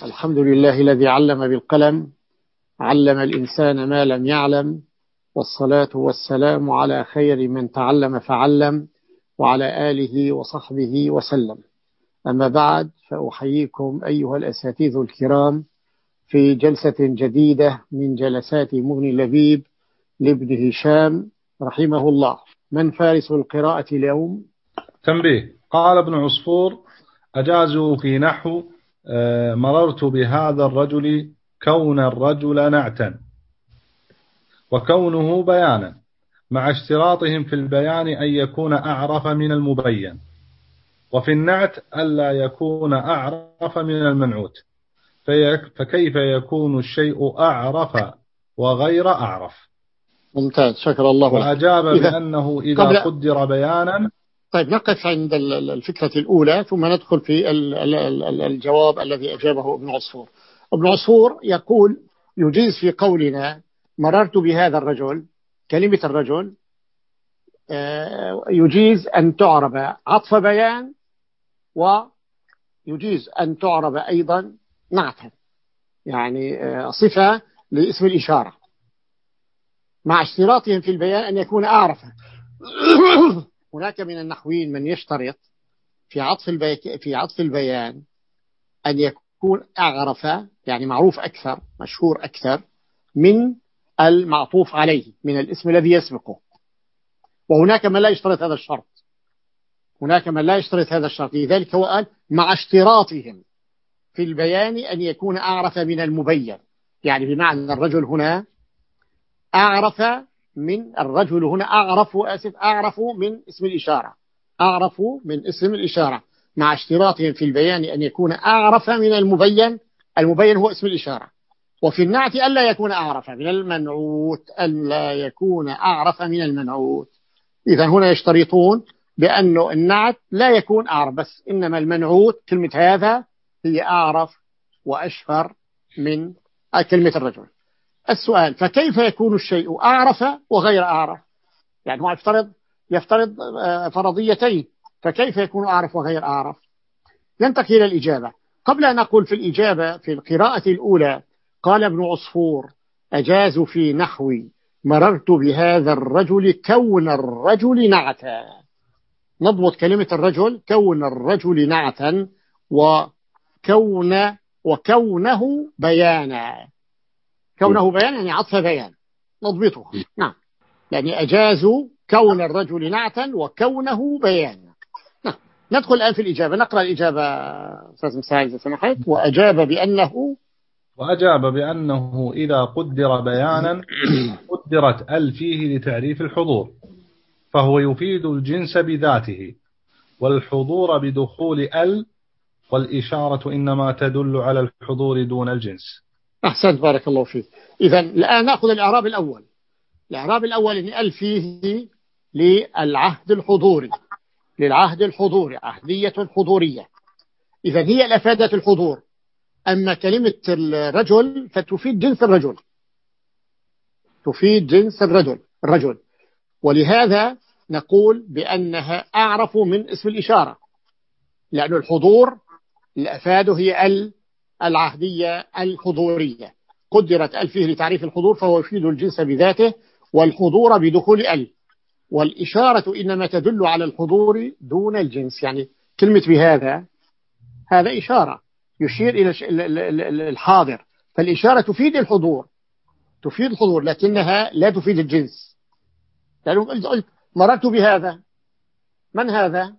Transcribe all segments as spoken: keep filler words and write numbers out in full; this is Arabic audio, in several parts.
الحمد لله الذي علم بالقلم، علم الإنسان ما لم يعلم، والصلاة والسلام على خير من تعلم فعلم، وعلى آله وصحبه وسلم. أما بعد، فأحييكم أيها الأساتذة الكرام في جلسة جديدة من جلسات مغني اللبيب لابن هشام رحمه الله. من فارس القراءة اليوم؟ تنبيه. قال ابن عصفور: أجازوا في نحو مررت بهذا الرجل كون الرجل نعتا وكونه بيانا، مع اشتراطهم في البيان أن يكون أعرف من المبين، وفي النعت ألا يكون أعرف من المنعوت، فكيف يكون الشيء أعرف وغير أعرف؟ ممتاز، شكر الله لك. وأجاب بأنه إذا قبل... قدر بيانا. طيب، نقف عند الفكرة الأولى ثم ندخل في الجواب الذي أجابه ابن عصفور. ابن عصفور يقول يجيز في قولنا مررت بهذا الرجل، كلمة الرجل يجيز أن تعرب عطف بيان، ويجيز أن تعرب أيضا نعتا، يعني صفة لاسم الإشارة، مع اشتراطهم في البيان أن يكون أعرف. هناك من النحويين من يشترط في عطف البيك في عطف البيان أن يكون أعرف، يعني معروف أكثر، مشهور أكثر من المعطوف عليه، من الاسم الذي يسبقه. وهناك من لا يشترط هذا الشرط، هناك من لا يشترط هذا الشرط. لذلك هو قال مع اشتراطهم في البيان أن يكون أعرف من المبين، يعني بمعنى الرجل هنا أعرف من الرجل هنا أعرف آسف أعرف من اسم الإشارة، أعرف من اسم الإشارة، مع اشتراطهم في البيان أن يكون أعرف من المبين. المبين هو اسم الإشارة. وفي النعت ألا يكون أعرف من المنعوت، ألا يكون أعرف من المنعوت. إذا هنا يشترطون بأنه النعت لا يكون أعرف بس، إنما المنعوت كلمة هذا هي أعرف وأشهر من كلمة الرجل. السؤال: فكيف يكون الشيء أعرف وغير أعرف؟ يعني هو يفترض يفترض فرضيتين، فكيف يكون أعرف وغير أعرف؟ ينتقل إلى الإجابة. قبل أن أقول في الإجابة في القراءة الأولى قال ابن عصفور أجاز في نحوي مررت بهذا الرجل كون الرجل نعتا. نضبط كلمة الرجل، كون الرجل نعتا، وكون وكونه بيانا. كونه بيان يعني عطف بيان، نضبطه. نعم، يعني أجازوا كون الرجل نعتا وكونه بيان. نعم. ندخل الآن في الإجابة، نقرأ الإجابة أستاذ مساعد إذا سمحت. وأجاب بأنه وأجاب بأنه إذا قدر بيانا قدرت ال فيه لتعريف الحضور، فهو يفيد الجنس بذاته، والحضور بدخول ال، والإشارة إنما تدل على الحضور دون الجنس. أحسنت، بارك الله فيك. إذا الآن نأخذ الإعراب الأول. الإعراب الأول إن ال فيه للعهد الحضوري، للعهد الحضوري، عهدية حضورية. إذا هي الأفادة الحضور. أما كلمة الرجل فتفيد جنس الرجل، تفيد جنس الرجل الرجل ولهذا نقول بأنها أعرف من اسم الإشارة، لأن الحضور الأفاده هي ال العهدية الحضورية. قدرت ال فيه لتعريف الحضور، فهو يفيد الجنس بذاته والحضور بدخول ال، والإشارة إنما تدل على الحضور دون الجنس. يعني كلمة بهذا، هذا إشارة يشير إلى الحاضر، فالإشارة تفيد الحضور، تفيد الحضور، لكنها لا تفيد الجنس. لأنه قلت مررت بهذا، من هذا؟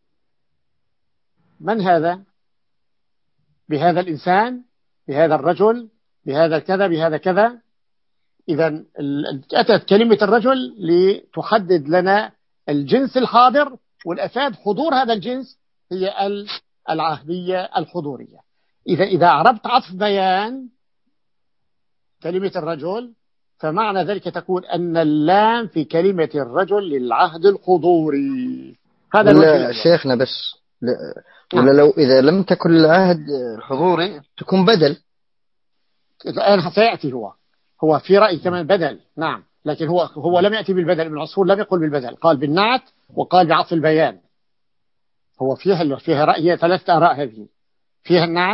من هذا؟ بهذا الإنسان، بهذا الرجل، بهذا كذا، بهذا كذا. إذا أتت كلمة الرجل لتحدد لنا الجنس الحاضر، والأفاد حضور هذا الجنس هي العهدية الحضورية. إذا إذا عربت عطف بيان كلمة الرجل، فمعنى ذلك تكون أن اللام في كلمة الرجل للعهد الحضوري. هذا ولا شيخنا بس ولا لو إذا لم تكن العهد الحضوري تكون بدل. الآن سيأتي هو هو في رأي كمان بدل. نعم، لكن هو هو لم يأتي بالبدل. ابن عصفور لم يقل بالبدل، قال بالنعت وقال بعطف البيان. هو فيها فيها رأي، ثلاثة آراء هذه، فيها النعت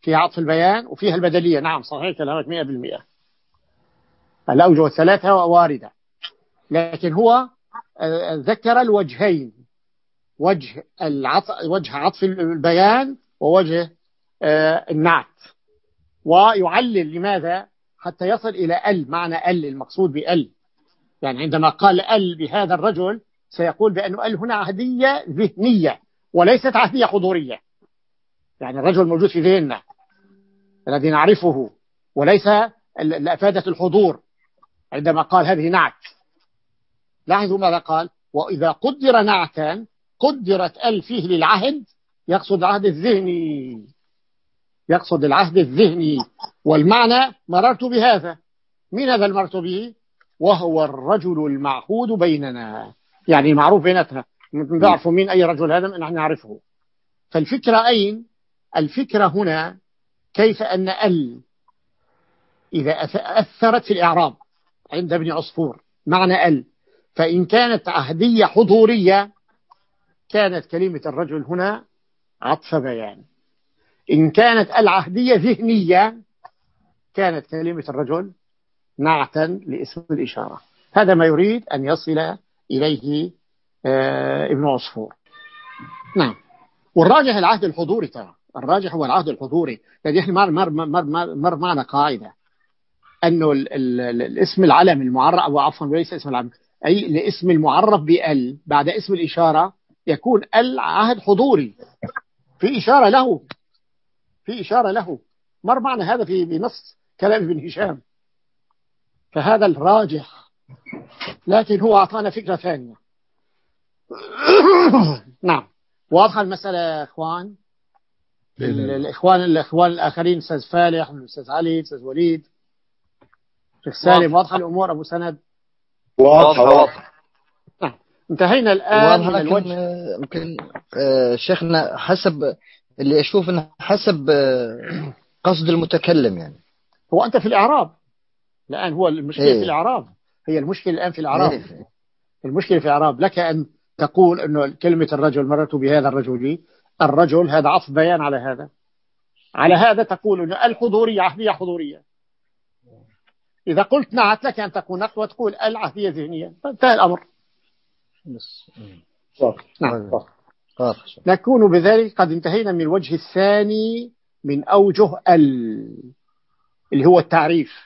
فيها عطف البيان وفيها البدلية. نعم صحيح كلامك مئة بالمئة. الأوجه الثلاثة واردة، لكن هو ذكر الوجهين، وجه العطف وجه عطف البيان ووجه النعت، ويعلل لماذا حتى يصل إلى ال، معنى ال المقصود بال. يعني عندما قال ال بهذا الرجل سيقول بأنه ال هنا عهدية ذهنية وليست عهدية حضورية. يعني الرجل موجود في ذهننا الذي نعرفه، وليس أفادة الحضور. عندما قال هذه نعت، لاحظوا ماذا قال: وإذا قدر نعتا قدرت ال فيه للعهد، يقصد العهد الذهني، يقصد العهد الذهني. والمعنى مررت بهذا. من هذا المرت به؟ وهو الرجل المعهود بيننا، يعني معروف بينتنا، نعرفوا مين أي رجل هذا، نحن نعرفه. فالفكرة أين؟ الفكرة هنا كيف أن ال إذا أثرت في الإعراب عند ابن عصفور معنى ال، فإن كانت عهدية حضورية كانت كلمة الرجل هنا عطف بيان، إن كانت العهدية ذهنية كانت كلمة الرجل نعتا لاسم الإشارة. هذا ما يريد أن يصل إليه آه ابن عصفور. نعم. والراجح العهد الحضوري، ترى الراجح هو العهد الحضوري. يعني احنا مر مر مر مر, مر معنا قاعدة أنه ال ال ال الاسم العلم المعرف، أو عفوا وليس اسم العلم، أي الاسم المعرف بال بعد اسم الإشارة يكون العهد حضوري، في إشارة له، في إشارة له. مر معنا هذا في بنص كلام ابن هشام. فهذا الراجح، لكن هو أعطانا فكرة ثانية. نعم. واضحة المسألة يا إخوان؟ الإخوان الإخوان الآخرين، أستاذ فالح، أستاذ علي، أستاذ وليد، شيخ سالم، واضحة الأمور؟ أبو سند واضحة واضحة. نعم. انتهينا الآن من الوجه. ممكن آه شيخنا حسب اللي أشوف أنه حسب آه قصد المتكلم. يعني هو أنت في الإعراب الآن، هو المشكلة إيه؟ في الإعراب، هي المشكلة الآن في الإعراب. إيه؟ المشكلة في الإعراب. لك أن تقول أنه كلمة الرجل مررت بهذا الرجل، الرجل هذا عطف بيان على هذا، على هذا تقول أنه الحضورية عهدية حضورية. إذا قلت نعت لك أن تكون نقل وتقول العهدية ذهنية، انتهى الأمر. نعم. نكون بذلك قد انتهينا من الوجه الثاني من أوجه ال، اللي هو التعريف.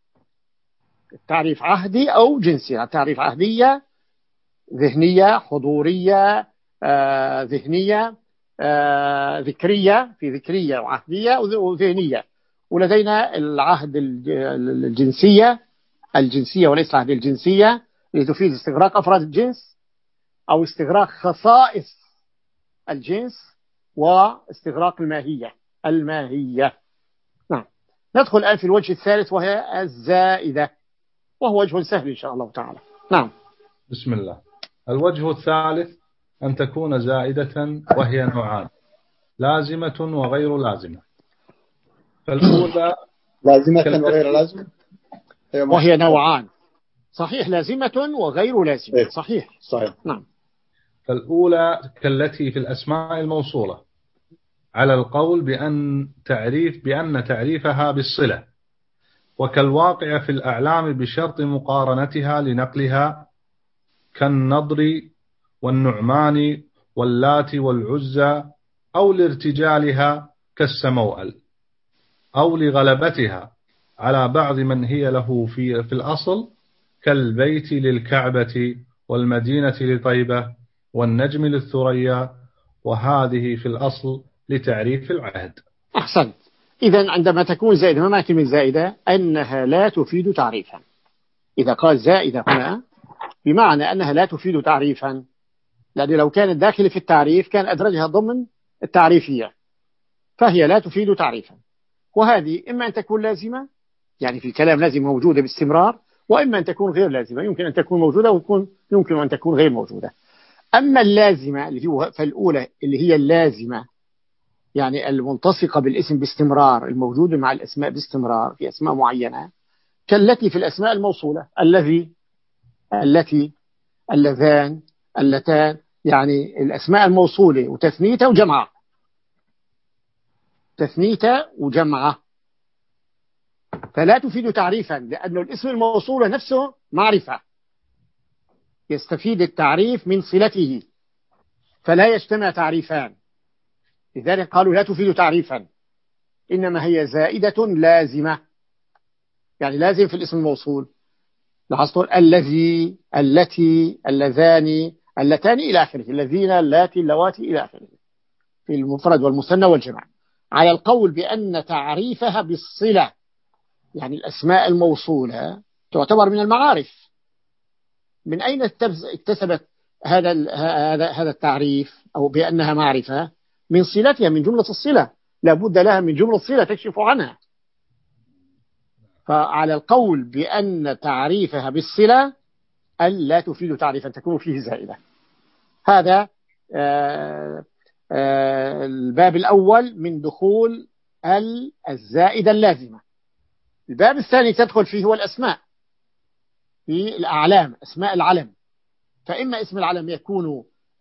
التعريف عهدي أو جنسي. التعريف عهدية، ذهنية، حضورية، آه، ذهنية، آه، ذكرية، في ذكرية وعهدية وذهنية. ولدينا العهد الجنسية، الجنسية وليس العهد الجنسية، اللي تفيد استغراق أفراد الجنس أو استغراق خصائص الجنس واستغراق الماهية الماهية. نعم. ندخل الآن في الوجه الثالث وهي الزائدة، وهو وجه سهل إن شاء الله تعالى. نعم. بسم الله. الوجه الثالث أن تكون زائدة، وهي نوعان: لازمة وغير لازمة. فالأولى لازمة وغير لازمة، وهي نوعان. صحيح، لازمة وغير لازمة. صحيح صحيح. نعم. فالأولى كالتي في الأسماء الموصولة، على القول بأن تعريف بأن تعريفها بالصلة، وكالواقع في الأعلام بشرط مقارنتها لنقلها، كالنضر والنعمان واللات والعزى، أو لارتجالها كالسموأل، أو لغلبتها على بعض من هي له في, في الأصل، كالبيت للكعبة والمدينة لطيبة والنجم للثريا، وهذه في الأصل لتعريف العهد. أحسنت. إذن عندما تكون زائدة، ما معنى كلمة زائدة؟ أنها لا تفيد تعريفا. إذا قال زائدة هنا بمعنى أنها لا تفيد تعريفا، لأن لو كانت داخل في التعريف كان أدرجها ضمن التعريفية، فهي لا تفيد تعريفا. وهذه إما أن تكون لازمة، يعني في الكلام لازم موجودة باستمرار، وإما أن تكون غير لازمة، يمكن أن تكون موجودة ويكون يمكن أن تكون غير موجودة. أما اللازمة اللي هو فالأولى اللي هي اللازمة، يعني الملتصقة بالاسم باستمرار، الموجودة مع الأسماء باستمرار في أسماء معينة، كالتي في الأسماء الموصولة، الذي، التي، اللذان، اللتان، يعني الأسماء الموصولة وتثنيتها وجمعها. تثنيته وجمعه، فلا تفيد تعريفا، لأن الاسم الموصول نفسه معرفة يستفيد التعريف من صلته، فلا يجتمع تعريفان. لذلك قالوا لا تفيد تعريفا، إنما هي زائدة لازمة، يعني لازم في الاسم الموصول. لاحظتوا الذي، التي، اللذان، اللتان إلى آخره، الذين، اللاتي، اللواتي إلى آخره، في المفرد والمثنى والجمع، على القول بأن تعريفها بالصلة، يعني الأسماء الموصولة تعتبر من المعارف. من أين اكتسبت هذا هذا هذا التعريف أو بأنها معرفة؟ من صلتها، من جملة الصلة، لابد لها من جملة الصلة تكشف عنها. فعلى القول بأن تعريفها بالصلة ألا تفيد تعريفا، تكون فيه زائدة. هذا آآ آآ الباب الأول من دخول الزائدة اللازمة. الباب الثاني تدخل فيه هو الأسماء، في الأعلام، أسماء العلم. فإما اسم العلم يكون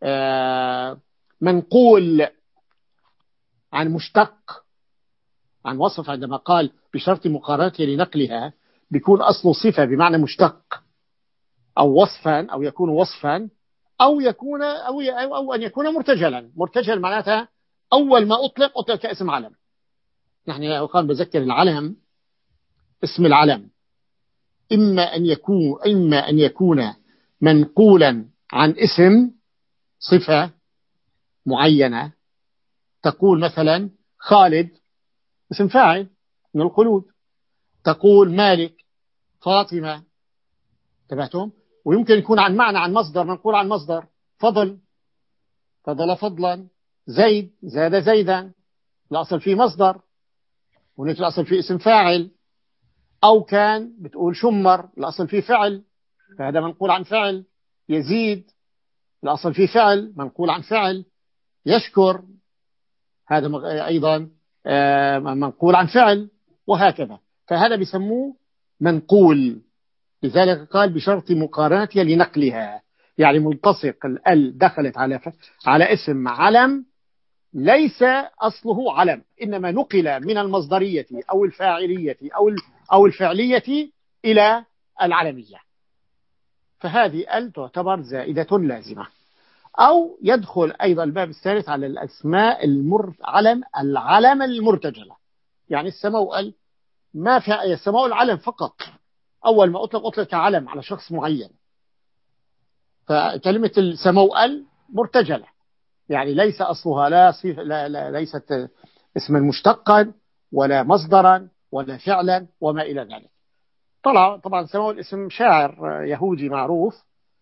منقول عن مشتق، عن وصف، عندما قال بشرط مقارنته لنقلها، بيكون أصل صفة بمعنى مشتق، أو وصفا، أو يكون وصفا، أو يكون أو, أو أن يكون مرتجلا. مرتجل معناتها أول ما أطلق أطلق كاسم علم. نحن قال بذكر العلم، اسم العلم إما أن يكون إما أن يكون منقولا عن اسم صفة معينة، تقول مثلا خالد اسم فاعل من الخلود، تقول مالك، فاطمة، تبعتم. ويمكن يكون عن معنى، عن مصدر، منقول عن مصدر، فضل، فضل فضلا، زيد، زاد زيدا، الأصل فيه مصدر، ونيت الأصل فيه اسم فاعل. أو كان بتقول شمر، الأصل فيه فعل، فهذا منقول عن فعل. يزيد، الأصل فيه فعل، منقول عن فعل. يشكر، هذا أيضا منقول عن فعل، وهكذا. فهذا بيسموه منقول. لذلك قال بشرط مقارنتها لنقلها، يعني ملتصق، ال دخلت على على اسم علم ليس أصله علم، إنما نقل من المصدرية أو الفاعلية أو أو الفعلية إلى العلمية، فهذه ال تعتبر زائدة لازمة. أو يدخل أيضا الباب الثالث على الأسماء المر علم العلم المرتجلة، يعني السماء ما في السماء العلم فقط، أول ما أطلق أطلق علم على شخص معين. فكلمة السماء مرتجلة، يعني ليس أصلها لا, صيف لا, لا ليست اسما مشتقا ولا مصدرا ولا فعلا وما إلى ذلك. طلع طبعا سماء الاسم شاعر يهودي معروف،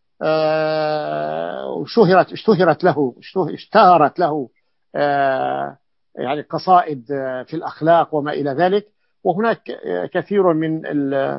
وشهرت اشتهرت له اشتهرت له يعني قصائد في الأخلاق وما إلى ذلك. وهناك كثير من ال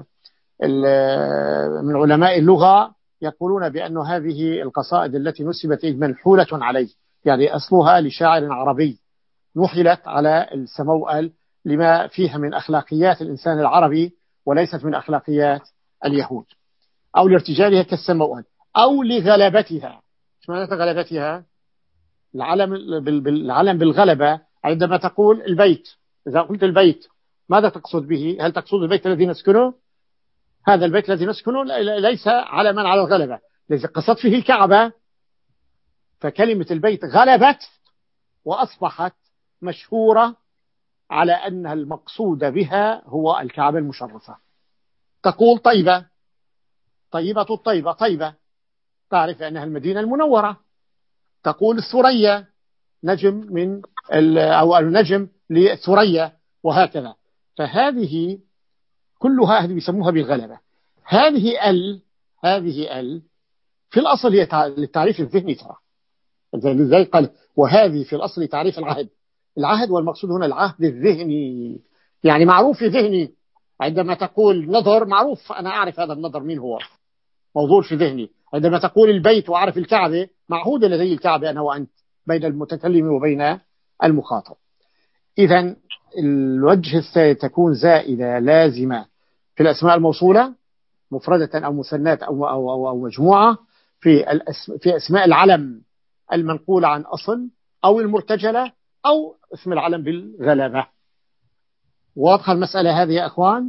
من علماء اللغة يقولون بأن هذه القصائد التي نسبت منحولة عليه، يعني أصلها لشاعر عربي نحلت على السموأل لما فيها من أخلاقيات الإنسان العربي وليست من أخلاقيات اليهود، أو لارتجالها كالسموأل، أو لغلبتها. ايش معنى غلبتها؟ العلم العلم بالغلبة. عندما تقول البيت، إذا قلت البيت ماذا تقصد به؟ هل تقصد البيت الذي نسكنه؟ هذا البيت الذي نسكنه ليس علما على الغلبة، لذلك قصد فيه الكعبة، فكلمة البيت غلبت وأصبحت مشهورة على أن المقصود بها هو الكعبة المشرفة. تقول طيبة، طيبة الطيبة، طيبة تعرف أنها المدينة المنورة. تقول الثريا، نجم من أو النجم للثريا، وهكذا. فهذه كلها هذه بيسموها بالغلبة. هذه ال هذه ال في الأصل هي للتعريف الذهني، ترى زي قال وهذه في الأصل تعريف العهد. العهد والمقصود هنا العهد الذهني، يعني معروف في ذهني. عندما تقول نظر معروف، أنا أعرف هذا النظر مين هو، موضوع في ذهني. عندما تقول البيت وأعرف الكعبة، معهود لدي الكعبة أنا وأنت بين المتكلم وبين المخاطب. إذن الوجه الثالث تكون زائدة لازمة في الأسماء الموصولة مفردة أو مثنات أو, أو, أو, أو مجموعة، في, في أسماء العلم المنقولة عن أصل أو المرتجلة أو اسم العلم بالغلبة. واضحة المسألة هذه يا أخوان؟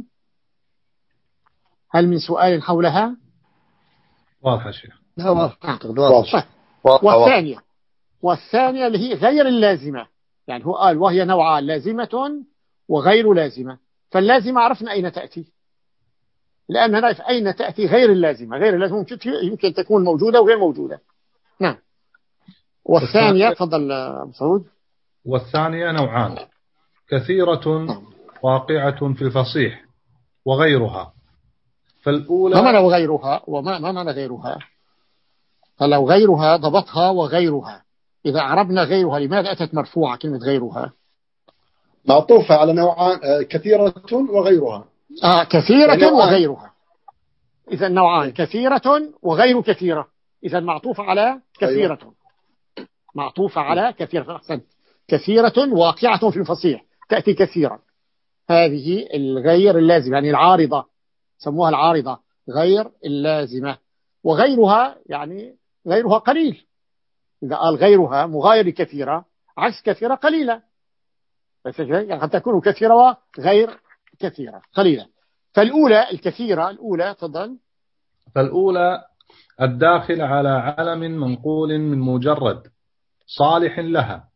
هل من سؤال حولها؟ واضح شيخ. لا واضح واضح. والثانية والثانية اللي هي غير اللازمة، يعني هو قال وهي نوعان، لازمة وغير لازمة. فاللازمة عرفنا أين تأتي، لأن نعرف أين تأتي غير اللازمة. غير اللازمة يمكن تكون موجودة وغير موجودة. نعم. والثانية تفضل أبو سعود. والثانية نوعان، كثيرة واقعة في الفصيح وغيرها. فالأولى ما معنى وغيرها؟ وما ما معنى غيرها؟ فلو غيرها ضبطها وغيرها. إذا عربنا غيرها لماذا أتت مرفوعة كلمة غيرها؟ معطوفة على نوعان، كثيرة وغيرها. آه كثيرة وغيرها. إذا نوعان، كثيرة وغير كثيرة. إذا معطوفة على كثيرة. أيوة. معطوفة على كثيرة. أحسنت. كثيرة واقعة في الفصيح تأتي كثيرا. هذه الغير اللازمة، يعني العارضة، سموها العارضة غير اللازمة. وغيرها يعني غيرها قليل. إذا قال غيرها مغاير كثيرة، عكس كثيرة قليلة. يعني قد تكون كثيرة وغير كثيرة قليلة. فالأولى الكثيرة، الأولى تفضل. فالأولى الداخل على علم منقول من مجرد صالح لها،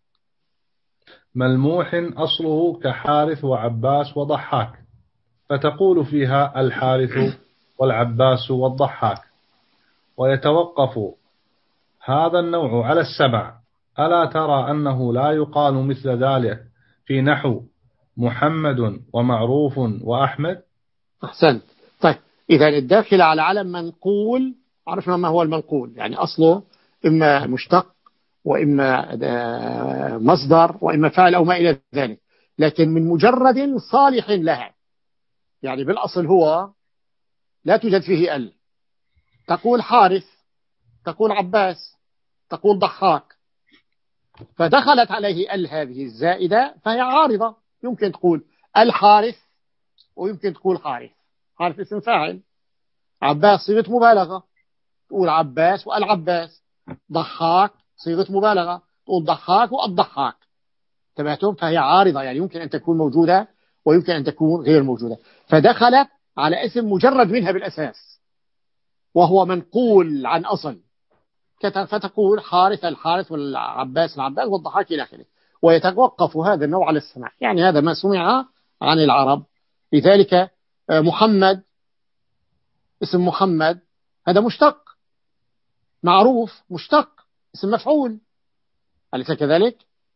ملموح أصله كحارث وعباس وضحاك، فتقول فيها الحارث والعباس والضحاك. ويتوقف هذا النوع على السبع. ألا ترى أنه لا يقال مثل ذلك في نحو محمد ومعروف وأحمد؟ أحسن. طيب إذا الداخل على علم منقول، عرفنا ما هو المنقول، يعني أصله إما مشتق وإما مصدر وإما فاعل أو ما إلى ذلك، لكن من مجرد صالح لها. يعني بالأصل هو لا توجد فيه ال. تقول حارث، تقول عباس، تقول ضحاك، فدخلت عليه ال هذه الزائدة فهي عارضة. يمكن تقول الحارث ويمكن تقول حارث. حارث اسم فاعل، عباس صيغة مبالغة، تقول عباس والعباس. ضحاك صيغة مبالغة، تقول ضحاك والضحاك. تبعتم؟ فهي عارضة، يعني يمكن أن تكون موجودة ويمكن أن تكون غير موجودة. فدخلت على اسم مجرد منها بالأساس وهو منقول عن أصل، فتقول حارث الحارث والعباس العباس والضحاك إلى آخره. ويتوقف هذا النوع على السماع، يعني هذا ما سمع عن العرب. لذلك محمد اسم محمد هذا مشتق، معروف مشتق اسم مفعول، أليس كذلك؟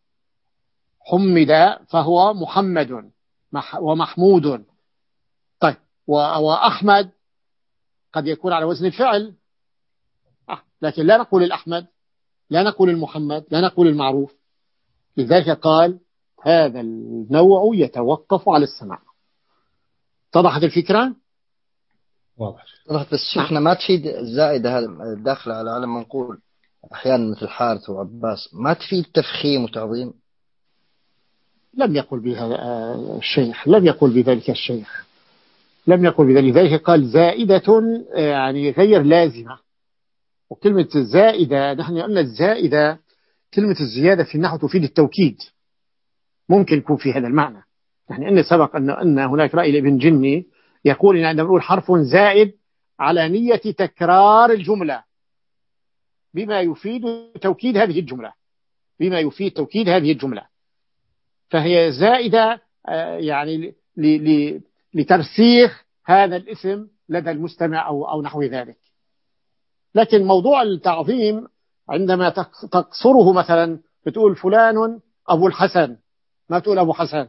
حمد فهو محمد ومحمود. طيب وأحمد قد يكون على وزن الفعل، لكن لا نقول الأحمد، لا نقول المحمد، لا نقول المعروف. لذلك قال هذا النوع يتوقف على السماع. اتضحت الفكرة؟ واضح. طلعت بس شيخنا ما تفيد الزائدة هذا الداخل على علم منقول أحيانا مثل حارث وعباس، ما تفيد تفخيم وتعظيم. لم يقل بهذا الشيخ، لم يقل بذلك الشيخ، لم يقل بذلك. ذلك قال زائدة يعني غير لازمة. وكلمة الزائدة نحن قلنا الزائدة كلمة الزيادة في النحو تفيد التوكيد، ممكن يكون في هذا المعنى. يعني أن سبق أن أن هناك رأي لابن جني يقول إن عندما نقول حرف زائد على نية تكرار الجملة بما يفيد توكيد هذه الجملة، بما يفيد توكيد هذه الجملة، فهي زائدة يعني لترسيخ هذا الاسم لدى المستمع أو أو نحو ذلك. لكن موضوع التعظيم عندما تقصره مثلا بتقول فلان أبو الحسن، ما تقول أبو حسن،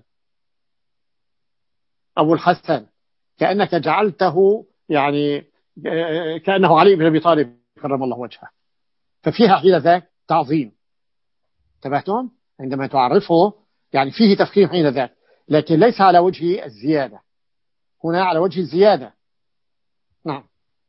أبو الحسن، كأنك جعلته يعني كأنه علي بن أبي طالب كرم الله وجهه، ففيها حين ذاك تعظيم. انتبهتم؟ عندما تعرفه يعني فيه تفخيم حين ذاك، لكن ليس على وجه الزيادة، هنا على وجه الزيادة. نعم.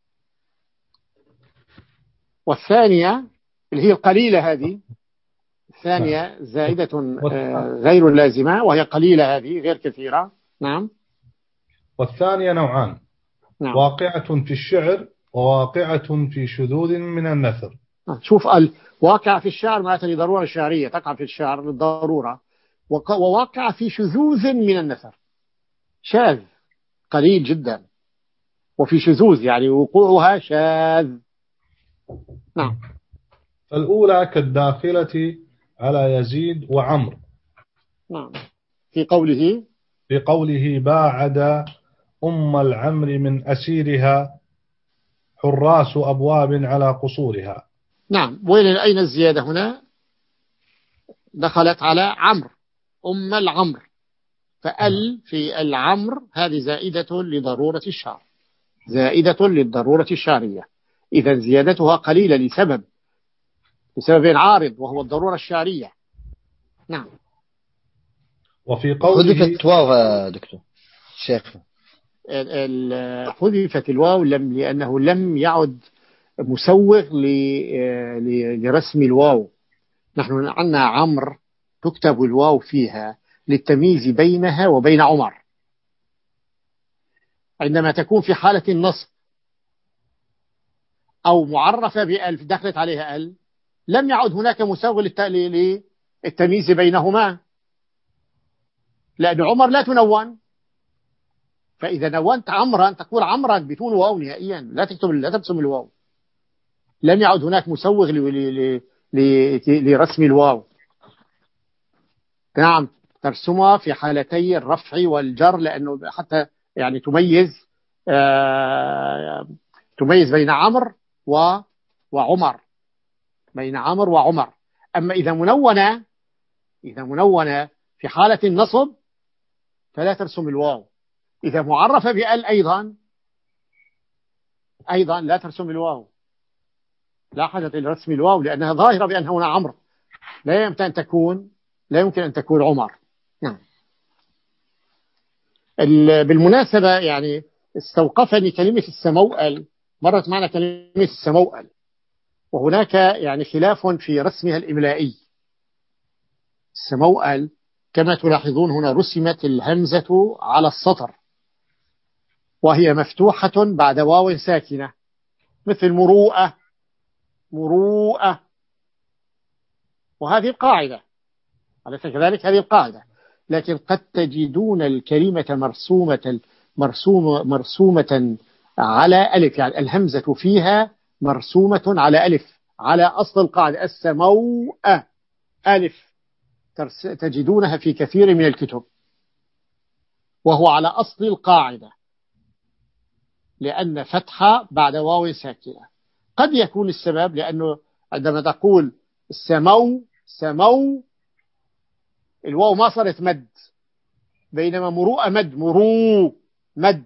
والثانية اللي هي القليلة، هذه الثانية زائدة غير لازمة وهي قليلة، هذه غير كثيرة. نعم. والثانية نوعان، نعم. واقعة في الشعر وواقعة في شذوذ من النثر. شوف الواقع في الشعر معناتها لضرورة شعرية تقع في الشعر للضرورة، ووقع في شذوذ من النثر، شاذ قليل جدا، وفي شذوذ يعني وقوعها شاذ. نعم. فالأولى كالداخلة على يزيد وعمر. نعم. في قوله في قوله باعد أم العمر من أسيرها حراس أبواب على قصورها. نعم. وين أين الزيادة هنا؟ دخلت على عمر، أم العمر، فأل في العمر هذه زائدة لضرورة الشعر، زائدة للضرورة الشعرية. إذا زيادتها قليلة لسبب لسبب عارض وهو الضرورة الشعرية. نعم. وفي قوله حذفت واو يا دكتور شيخ، حذفت الواو لم لأنه لم يعد مسوغ لرسم الواو. نحن عندنا عمر تكتب الواو فيها للتمييز بينها وبين عمر. عندما تكون في حالة النصب أو معرفة بألف دخلت عليها أل، لم يعد هناك مسوغ للتمييز بينهما، لأن عمر لا تنون. فإذا نونت عمرا تقول عمرا بدون واو نهائيا، لا تكتب لا ترسم الواو. لم يعد هناك مسوغ لرسم الواو. نعم، ترسمها في حالتي الرفع والجر، لأنه حتى يعني تميز آه تميز بين عمر و وعمر، بين عمر وعمر. أما إذا منونة إذا منونة في حالة النصب فلا ترسم الواو. إذا معرفة بأل أيضا أيضا لا ترسم الواو، لا حاجة لرسم الواو، لأنها ظاهرة بأنها هنا عمر، لا يمكن أن تكون لا يمكن أن تكون عمر. نعم. بالمناسبة يعني استوقفني كلمة السموأل، مرت معنا كلمة السموأل، وهناك يعني خلاف في رسمها الإملائي. السموأل كما تلاحظون هنا رسمت الهمزة على السطر وهي مفتوحة بعد واو ساكنة، مثل مروءة مروءة، وهذه القاعدة، أليس كذلك؟ هذه القاعدة. لكن قد تجدون الكلمة مرسومة مرسومة مرسومة على ألف، يعني الهمزة فيها مرسومة على ألف، على أصل القاعدة السموء ألف، تجدونها في كثير من الكتب، وهو على أصل القاعدة، لأن فتحة بعد واو ساكنة. قد يكون السبب لأنه عندما تقول سمو سمو الواو ما صارت مد، بينما مروءة مد، مرو مد،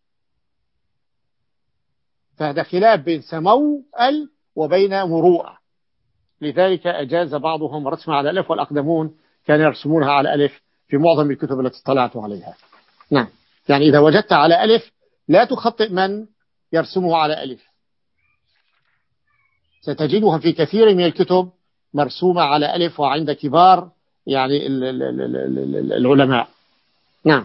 فهذا خلاف بين سمو ال وبين مروءة. لذلك أجاز بعضهم رسمها على ألف، والأقدمون كانوا يرسمونها على ألف في معظم الكتب التي اطلعت عليها. نعم، يعني إذا وجدت على ألف لا تخطئ من يرسمه على ألف، ستجدها في كثير من الكتب مرسومة على ألف وعند كبار يعني العلماء. نعم.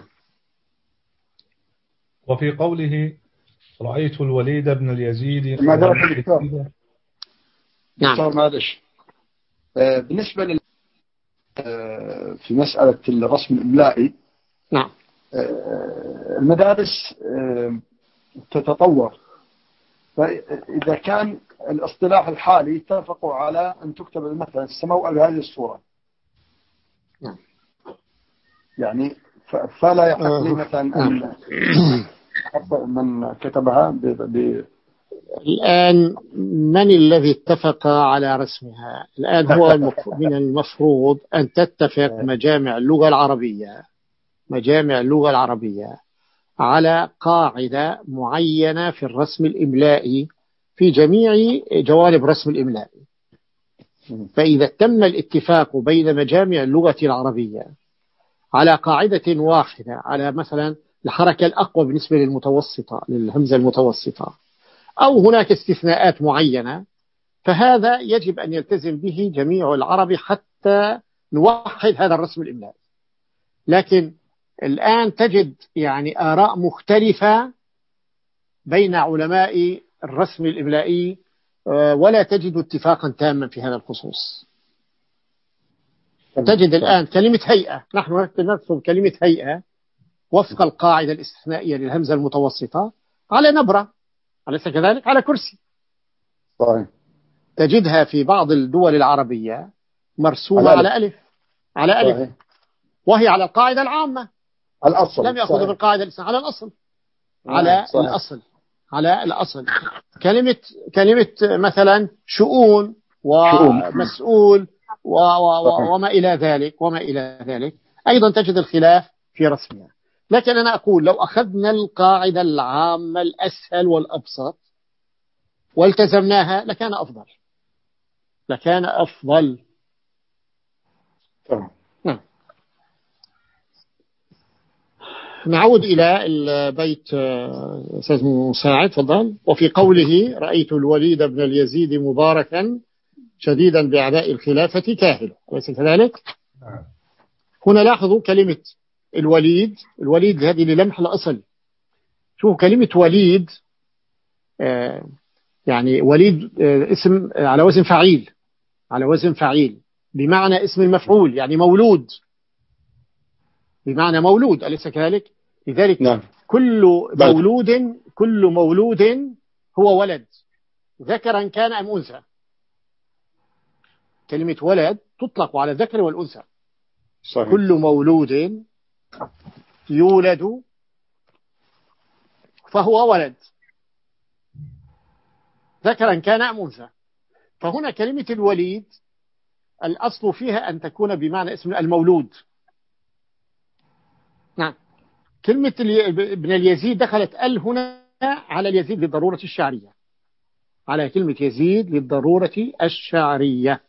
وفي قوله رأيت الوليد بن اليزيد. ماذا دكتور؟ نعم. معلش، بالنسبة لل في مسألة الرسم الإملائي، نعم، المدارس تتطور، فإذا كان الاصطلاح الحالي اتفقوا على أن تكتب مثلا السماء بهذه الصورة، نعم، يعني فلا يحق لي مثلا أن من كتبها ب... ب... الآن من الذي اتفق على رسمها؟ الآن هو من المفروض أن تتفق مجامع اللغة العربية مجامع اللغة العربية على قاعدة معينة في الرسم الإملائي في جميع جوانب رسم الإملائي. فإذا تم الاتفاق بين مجامع اللغة العربية على قاعدة واحدة، على مثلا الحركة الأقوى بالنسبة للمتوسطة للهمزة المتوسطة، أو هناك استثناءات معينة، فهذا يجب أن يلتزم به جميع العرب حتى نوحد هذا الرسم الإملائي. لكن الآن تجد يعني آراء مختلفة بين علماء الرسم الإملائي، ولا تجد اتفاقا تاما في هذا الخصوص. تجد الآن كلمة هيئة، نحن نكتب كلمة هيئة وفق القاعدة الاستثنائية للهمزة المتوسطة على نبرة، أليس كذلك؟ على كرسي. صحيح. تجدها في بعض الدول العربية مرسومة على, على ألف، على ألف صحيح. وهي على القاعدة العامة، الأصل لم يأخذوا بالقاعدة الاستثنائية، على الأصل، على صحيح. الأصل على الأصل. كلمة كلمة مثلا شؤون ومسؤول و و وما إلى ذلك وما إلى ذلك أيضا تجد الخلاف في رسمها. لكن أنا أقول لو أخذنا القاعدة العامة الأسهل والأبسط والتزمناها لكان أفضل، لكان أفضل. تمام. نعم. نعود إلى البيت أستاذ مساعد، تفضل. وفي قوله رأيت الوليد بن اليزيد مباركا شديدا بأعداء الخلافة كاهل، أليس كذلك؟ نعم. هنا لاحظوا كلمة الوليد، الوليد هذه للمح الأصل. شوفوا كلمة وليد آه يعني وليد آه اسم آه على وزن فعيل، على وزن فعيل بمعنى اسم المفعول، يعني مولود، بمعنى مولود، أليس كذلك؟ لذلك نعم. كل مولود كل مولود هو ولد، ذكرا كان أم أنثى. كلمة ولد تطلق على الذكر والأنثى. صحيح. كل مولود يولد فهو ولد، ذكرا كان أم أنثى. فهنا كلمة الوليد الأصل فيها أن تكون بمعنى اسم المولود. نعم. كلمة ابن اليزيد دخلت ال هنا على اليزيد للضرورة الشعرية، على كلمة يزيد للضرورة الشعرية،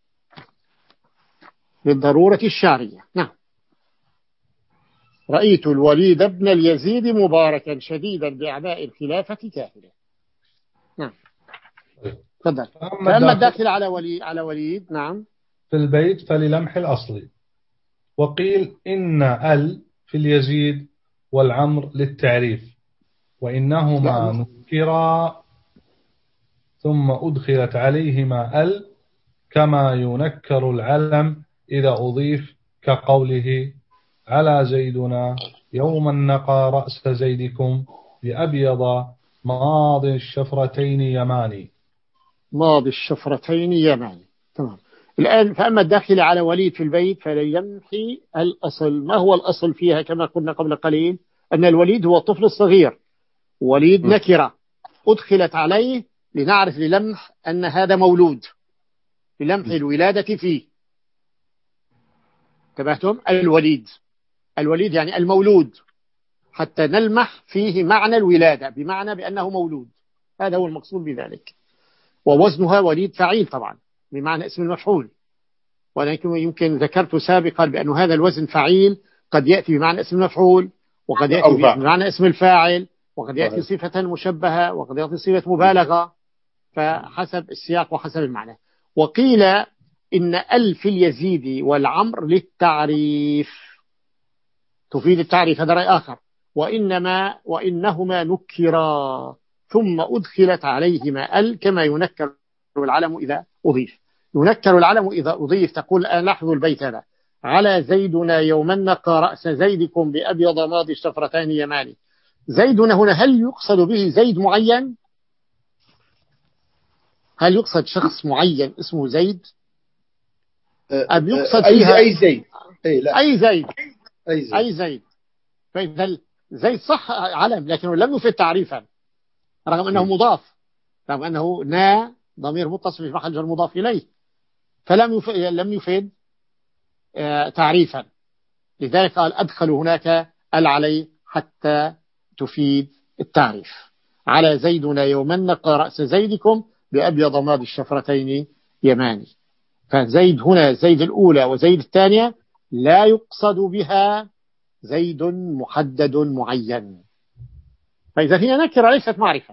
للضرورة الشعرية. نعم. رأيت الوليد بن اليزيد مباركا شديدا بأعداء الخلافة كاهلا. نعم. تفضل. فأما الداخل على ولي على وليد نعم في البيت فللمح الأصل. وقيل إن ال في اليزيد والعمر للتعريف، وإنهما نكرا ثم أدخلت عليهما ال كما ينكر العلم إذا أضيف، كقوله على زيدنا يوما نقى رأس زيدكم بأبيض ماضي الشفرتين يماني. ماضي الشفرتين يماني. تمام. الآن فأما الداخل على وليد في البيت فليمحي الأصل. ما هو الأصل فيها؟ كما قلنا قبل قليل أن الوليد هو الطفل الصغير، وليد نكرة أدخلت عليه لنعرف للمح أن هذا مولود، للمح الولادة فيه. انتبهتم؟ الوليد، الوليد يعني المولود، حتى نلمح فيه معنى الولادة بمعنى بأنه مولود، هذا هو المقصود بذلك. ووزنها وليد فعيل طبعا بمعنى اسم المفعول، ولكن يمكن ذكرت سابقا بأن هذا الوزن فعيل قد يأتي بمعنى اسم المفعول، وقد يأتي بمعنى اسم الفاعل، وقد يأتي صفة مشبهة، وقد يأتي صفة مبالغة، فحسب السياق وحسب المعنى. وقيل إن ال في اليزيد والعمر للتعريف، تفيد التعريف، هذا رأي آخر. وإنما وإنهما نكرا ثم أدخلت عليهما ال كما ينكر العلم إذا أضيف. ينكر العلم إذا أضيف. تقول الآن لاحظوا البيت هذا: على زيدنا يوما نقى رأس زيدكم بأبيض ماضي الشفرتان يماني. زيدنا هنا هل يقصد به زيد معين؟ هل يقصد شخص معين اسمه زيد؟ أم يقصد فيها أي زيد؟ أي, لا. أي زيد أي زيد, أي زيد. فإذا زيد صح علم لكنه لم يفيد تعريفا، رغم أنه مضاف، رغم أنه نا ضمير متصل في محل جر مضاف إليه، فلم يفيد لم يفيد تعريفا. لذلك قال أدخلوا هناك العلي حتى تفيد التعريف. على زيدنا يوما نقى رأس زيدكم بأبيض ماضي الشفرتين يماني. فزيد هنا زيد الأولى وزيد الثانية لا يقصد بها زيد محدد معين، فإذا هي نكرة ليست معرفة،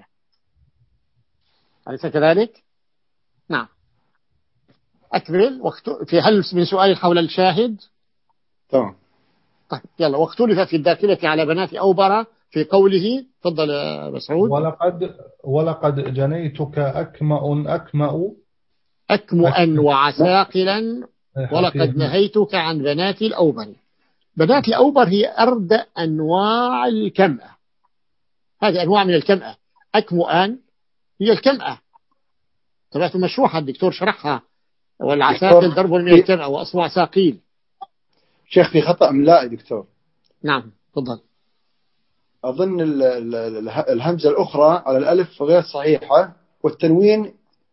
أليس كذلك؟ نعم. أكمل. وقت في هل من سؤال حول الشاهد؟ تمام. طيب يلا. واختلف في الداخلة على بنات أوبرة في قوله. تفضل يا مسعود. ولقد ولقد جنيتك أكمأ أكمأ أكمؤا وعساقلا ولقد نهيتك عن بنات الأوبر. بنات الأوبر هي أردى أنواع الكمأة، هذه أنواع من الكمأة. أكمؤان هي الكمأة، تبعت مشروحة الدكتور شرحها، والعساقيل ضرب من الكمأة وأصبع ساقيل. شيخ في خطأ إملائي دكتور. نعم تفضل. أظن الهمزة الأخرى على الألف غير صحيحة، والتنوين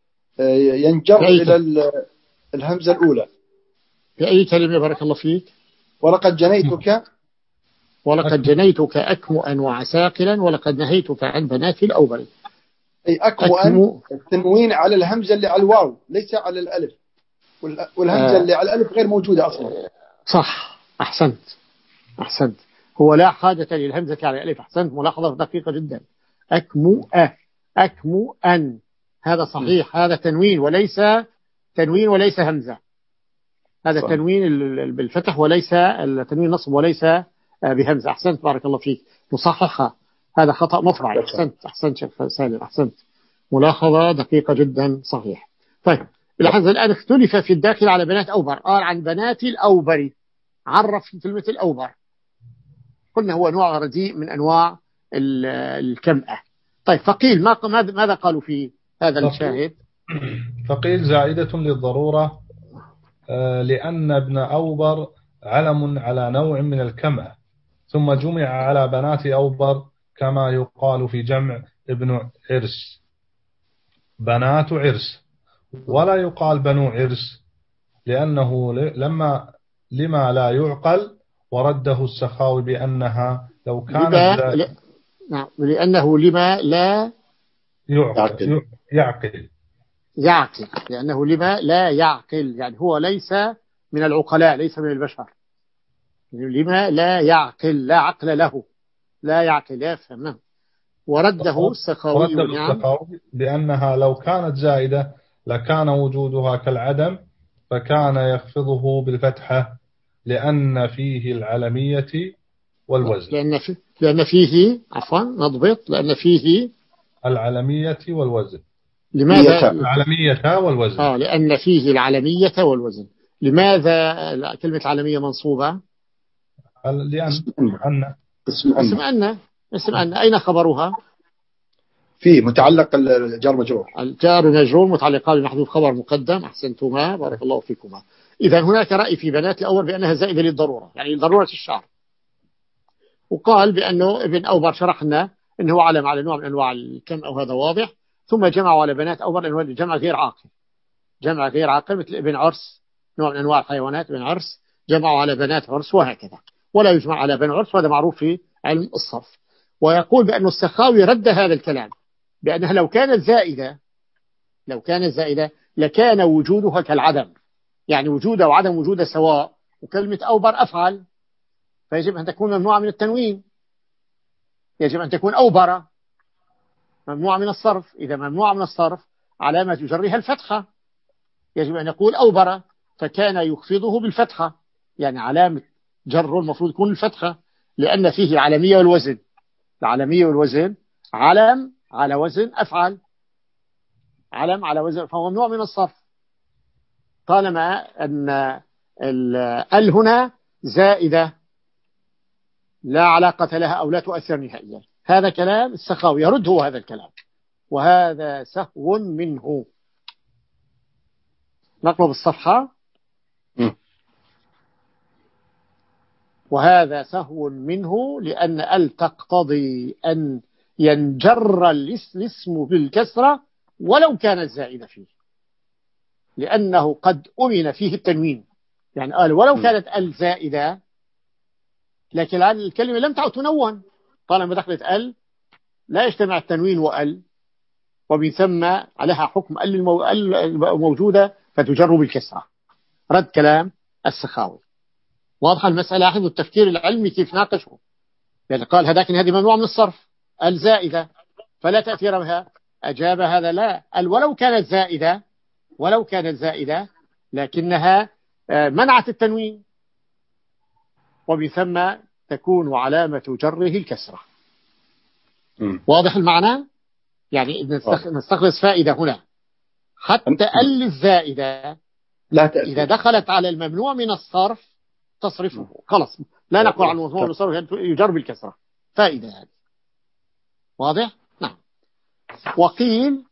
ينجر إلى الهمزة الأولى. في أي كلمة بارك الله فيك؟ ولقد جنيتك ولقد جنيتك أكمؤا وعساقلا ولقد نهيتك عن بنات الأوبر. أي أكمؤا التنوين على الهمزة اللي على الواو ليس على الألف، والهمزة آه اللي على الألف غير موجودة أصلا. صح، أحسنت أحسنت. هو لا حاجة للهمزة على الألف. أحسنت، ملاحظة دقيقة جدا. أكمؤ أكمؤا هذا صحيح. م. هذا تنوين وليس تنوين وليس همزة. هذا صح. تنوين بالفتح وليس التنوين نصب وليس بهمزة. أحسنت بارك الله فيك، مصححة. هذا خطأ مطبعي. أحسنت أحسنت شيخ سالم، أحسنت، ملاحظة دقيقة جدا، صحيح. طيب الحمد الآن اختلف في الداخل على بنات أوبر. قال عن بنات الأوبر، عرف في كلمة الأوبر، قلنا هو نوع رديء من أنواع الكمأة. طيب فقيل ما ماذا قالوا في هذا الشاهد؟ فقيل زائدة للضرورة، لأن ابن أوبر علم على نوع من الكمأة، ثم جمع على بنات أوبر كما يقال في جمع ابن عرس بنات عرس، ولا يقال بنو عرس لأنه لما لما لا يعقل، ورده السخاوي بأنها لو كانت ل... نعم لأنه لما لا يعقل يعقل يعقل لأنه لما لا يعقل، يعني هو ليس من العقلاء، ليس من البشر. لما لا يعقل، لا عقل له، لا يعقل، يفهم. نعم. ورده السخاوي نعم بأنها لو كانت زائدة لكان وجودها كالعدم، فكان يخفضه بالفتحة لأن فيه العلمية والوزن. لأن فيه لأن فيه عفوا نضبط لأن فيه العلمية والوزن. لماذا العلمية والوزن؟ آه لأن فيه العلمية والوزن. لماذا كلمة علمية منصوبة؟ لأن أن اسم أن اسم أن أين خبرها؟ في متعلق الجار مجرور. الجار مجرور متعلقان بمحذوف خبر مقدم. أحسنتما بارك الله فيكما. إذا هناك رأي في بنات الأول بأنها زائدة للضرورة، يعني ضرورة الشعر. وقال بأنه ابن أوبر شرحنا أنه علم على نوع من أنواع الكم، أو هذا واضح. ثم جمعوا على بنات أوبر أنه جمع غير عاقل، جمع غير عاقل، مثل ابن عرس نوع من أنواع الحيوانات، ابن عرس جمعوا على بنات عرس، وهكذا. ولا يجمع على بن عرس، وهذا معروف في علم الصرف. ويقول بأن السخاوي رد هذا الكلام بأنها لو كانت زائدة لو كانت زائدة لكان وجودها كالعدم، يعني وجودها وعدم وجودها سواء. وكلمة أوبر أفعل، فيجب أن تكون ممنوعة من التنوين، يجب أن تكون أوبرة ممنوعة من الصرف. إذا ممنوعة من الصرف علامة جرها الفتحة، يجب أن يقول أوبرة، فكان يخفضه بالفتحة، يعني علامة جر المفروض يكون الفتحة، لأن فيه علمية والوزن. العلمية والوزن، علم على وزن أفعل، علم على وزن، فهو ممنوع من الصرف طالما أن ال هنا زائدة لا علاقة لها أو لا تؤثر نهائيا. هذا كلام السخاوي يرد هو هذا الكلام، وهذا سهو منه. نقرب الصفحة. وهذا سهو منه لأن ال تقتضي أن ينجر الاسم بالكسرة ولو كانت زائدة فيه، لأنه قد أمن فيه التنوين. يعني قال ولو كانت ال زائدة، لكن الكلمة لم تعد تنون طالما دخلت ال، لا يجتمع التنوين وال، ومن ثم عليها حكم ال الموجودة فتجر بالكسرة. رد كلام السخاوي. واضحة المسألة. أحد التفكير العلمي كيف ناقشه، يعني قال هذاك هذه ممنوع من الصرف، الزائدة فلا تأثير بها. أجاب هذا لا، ال ولو كانت زائدة ولو كانت زائدة لكنها منعت التنوين، ومن ثم تكون علامة جره الكسرة. م. واضح المعنى؟ يعني نستخلص فائدة هنا. حتى ال الزائدة لا تأثير. إذا دخلت على الممنوع من الصرف تصرفه خلاص، لا نقول عن ممنوع من الصرف يجر بالكسرة. فائدة هذه واضح؟ نعم. وقيل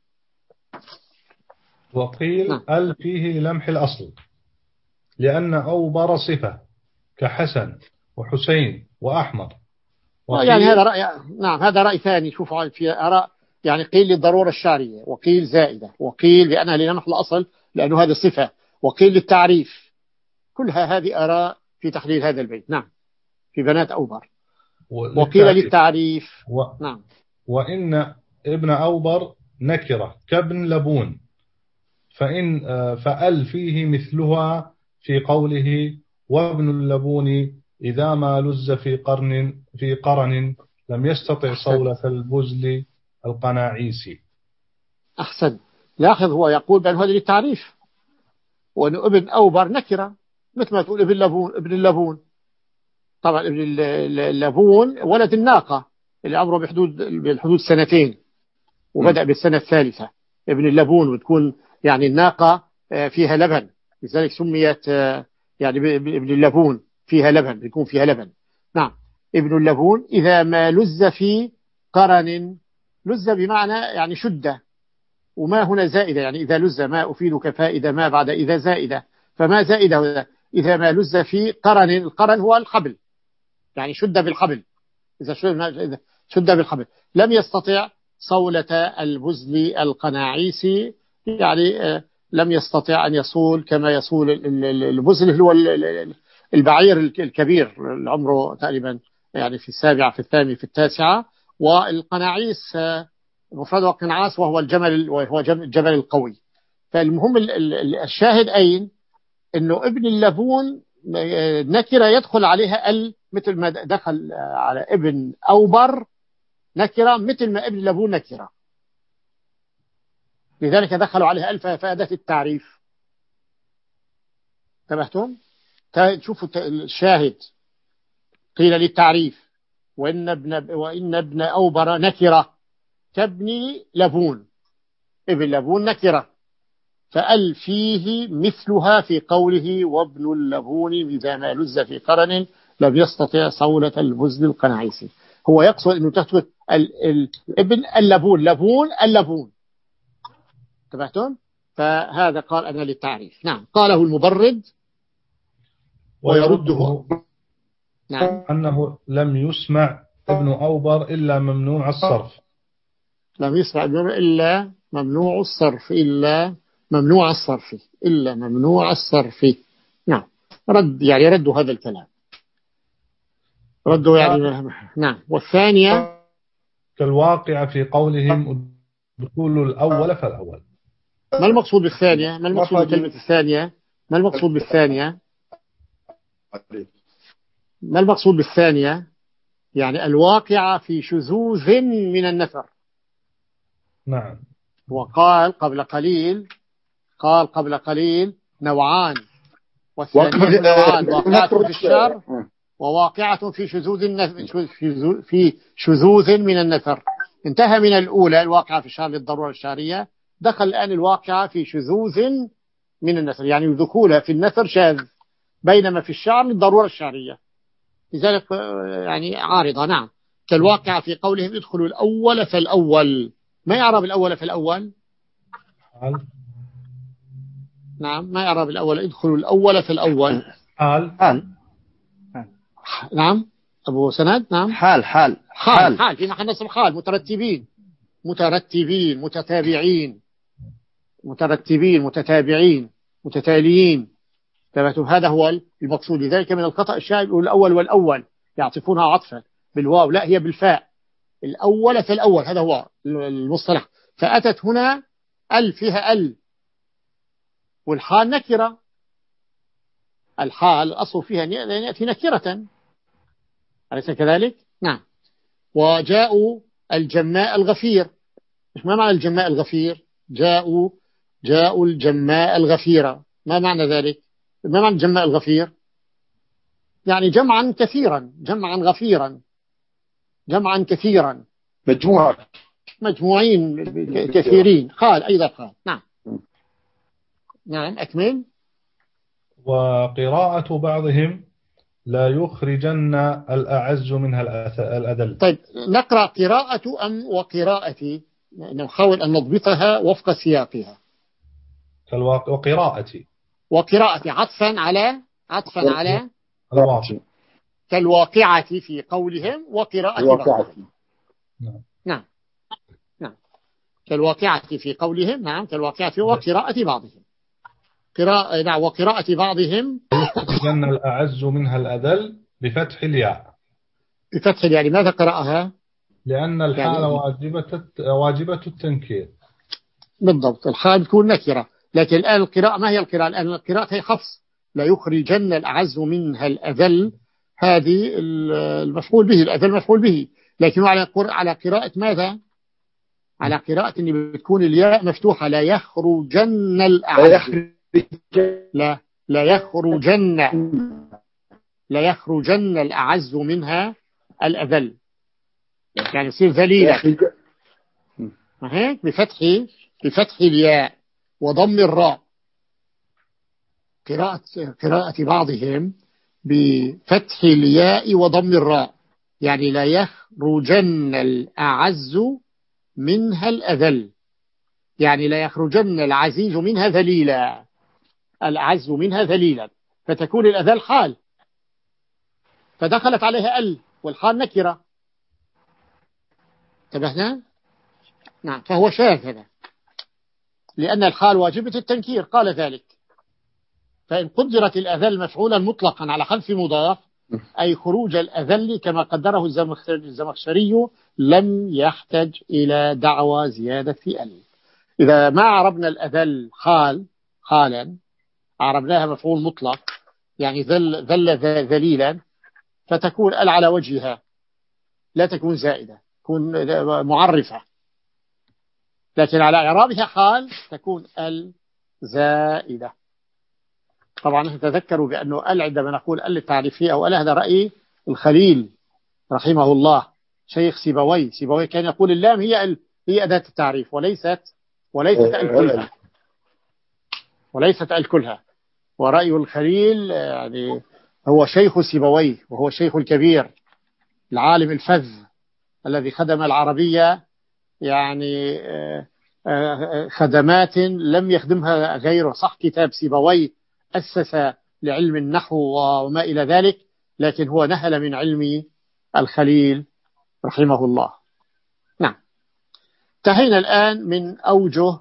وقيل نعم. ال فيه لمح الأصل، لأن أوبر صفة كحسن وحسين وأحمر. يعني هذا رأي، نعم هذا رأي ثاني. شوفوا في آراء يعني قيل للضرورة الشعرية، وقيل زائدة، وقيل بأنها للمح الأصل لأنه هذه صفة، وقيل للتعريف. كلها هذه آراء في تحليل هذا البيت. نعم في بنات أوبر. وقيل للتعريف و... نعم. وإن ابن أوبر نكرة كابن لبون، فإن فأل فيه مثلها في قوله وابن اللبون إذا ما لز في قرن في قرن لم يستطع صولة البزل القناعيسي. أحسن. لاحظ هو يقول بأن هذا للتعريف، وأن ابن أوبر نكرة مثل ما تقول ابن اللبون. ابن اللبون طبعا ابن اللبون ولد الناقة اللي عمره بحدود بالحدود سنتين وبدأ بالسنة الثالثة. ابن اللبون بتكون يعني الناقة فيها لبن، لذلك سميت يعني ابن اللبون فيها لبن، بيكون فيها لبن. نعم ابن اللبون إذا ما لز في قرن. لز بمعنى يعني شدة، وما هنا زائدة، يعني إذا لز ما أفيدك فائدة ما بعد إذا زائدة، فما زائدة إذا ما لز في قرن. القرن هو الحبل، يعني شد بالحبل. إذا شد بالحبل لم يستطع صولة البزل القناعيسي، يعني لم يستطع أن يصول كما يصول البزل هو البعير الكبير اللي عمره تقريبا يعني في السابعة في الثامنة في التاسعة. والقناعيس مفرده قنعاس وهو الجمل، وهو الجبل القوي. فالمهم الشاهد أين إنه ابن اللبون نكرة يدخل عليها ال مثل ما دخل على ابن أوبر نكرة، مثل ما ابن اللبون نكرة، لذلك دخلوا عليها ال فائدة التعريف. انتبهتم؟ شوفوا الشاهد قيل للتعريف وإن ابن وإن ابن أوبر نكرة كابن لبون. ابن لبون نكرة، فأل فيه مثلها في قوله وابن اللبون إذا ما لز في قرن لم يستطع صولة البزل القناعيسي. هو يقصد أنه تكتب ابن اللبون لبون اللبون. انتبهتم؟ فهذا قال أنا للتعريف. نعم. قاله المبرد ويرده نعم أنه لم يسمع ابن أوبر إلا ممنوع الصرف. لم يسمع ابن أوبر إلا ممنوع الصرف إلا ممنوع الصرف إلا ممنوع الصرف. نعم. رد يعني ردوا هذا الكلام، ردوا يعني نعم. والثانية كالواقع في قولهم دخول الأول فالأول. ما المقصود بالثانية؟ ما المقصود بكلمة الثانية؟ ما المقصود بالثانية؟ ما المقصود بالثانية؟ يعني الواقع في شذوذ من النثر. نعم. وقال قبل قليل قال قبل قليل نوعان، والثانية نوعان واقعة في الشر وواقعة في شذوذ في شذوذ من النثر. انتهى من الأولى الواقعة في الشر للضرورة الشعرية، دخل الآن الواقعة في شذوذ من النثر، يعني دخولها في النثر شاذ بينما في الشعر للضرورة الشعرية، لذلك يعني عارضة. نعم. كالواقع في قولهم ادخلوا الأول فالأول. ما يعرب الأول فالأول؟ حال. نعم ما يعرب الأول ادخلوا الأول فالأول. حال. حال. نعم أبو سند. نعم حال حال حال حال في محل نصب حال. مترتبين مترتبين متتابعين مترتبين متتابعين متتاليين. هذا هو المقصود. لذلك من الخطأ الشائع يقول الأول والأول يعطفونها عطفا بالواو، لا هي بالفاء. الأول فالأول هذا هو المصطلح. فأتت هنا ال فيها ال، والحال نكرة. الحال الأصل فيها أن يأتي نكرة، أليس كذلك؟ نعم. وجاءوا الجماء الغفير. ما معنى الجماء الغفير؟ جاءوا جاءوا الجماء الغفيرة. ما معنى ذلك؟ ما معنى الجماء الغفير؟ يعني جمعا كثيرا، جمعا غفيرا، جمعا كثيرا، مجموعة مجموعين كثيرين. قال أيضا قال. نعم نعم أكمل. وقراءة بعضهم لا يخرجن الأعز منها الأذل. طيب نقرأ قراءة أم وقراءتي، نحاول أن نضبطها وفق سياقها. وقراءتي وقراءتي عطفا على عطفا على الواقع كالواقعة في قولهم وقراءة بعضهم. نعم. نعم نعم كالواقعة في قولهم، نعم كالواقعة في وقراءة بعضهم. قراءة نعم وقراءة بعضهم يخرجن الأعز منها الأذل بفتح الياء. بفتح الياء، لماذا قرأها؟ لأن الحال يعني واجبة واجبة التنكير. بالضبط، الحال تكون نكرة، لكن الآن القراءة ما هي القراءة؟ الآن القراءة هي حفص، لا يخرجن الأعز منها الأذل، هذه المفعول به، الأذل مفعول به، لكن على على قراءة ماذا؟ على قراءة إن بتكون الياء مفتوحة، لا يخرجن الأعز، لا لا يخرجن لا يخرجن الأعز منها الأذل، يعني يصير ذليلة. ما هيك؟ بفتح بفتح الياء وضم الراء. قراءة قراءة بعضهم بفتح الياء وضم الراء، يعني لا يخرجن الأعز منها الأذل، يعني لا يخرجن العزيز منها ذليلا، الأعز منها ذليلا، فتكون الأذل حال، فدخلت عليها ال والحال نكرة. انتبهنا؟ نعم، فهو شاذ هذا، لأن الحال واجبة التنكير، قال ذلك. فإن قدرت الأذل مفعولا مطلقا على حذف مضاف، أي خروج الأذل كما قدره الزمخشري، لم يحتج إلى دعوى زيادة في ال. إذا ما عربنا الأذل حال حالا، عربناها مفعول مطلق، يعني ذل ذل ذليلا، فتكون ال على وجهها، لا تكون زائدة، تكون معرفة، لكن على إعرابها حال تكون ال زائدة. طبعا تذكروا بأنه ال عندما نقول ال التعريفية أو ال، هذا رأي الخليل رحمه الله، شيخ سيبوي. سيبوي كان يقول اللام هي ال، هي أداة التعريف، وليست وليست ال كلها، وليست ال كلها. ورأي الخليل يعني هو شيخ سيبوي، وهو الشيخ الكبير العالم الفذ الذي خدم العربية يعني خدمات لم يخدمها غيره. صح، كتاب سيبوي أسس لعلم النحو وما إلى ذلك، لكن هو نهل من علم الخليل رحمه الله. نعم، انتهينا الآن من أوجه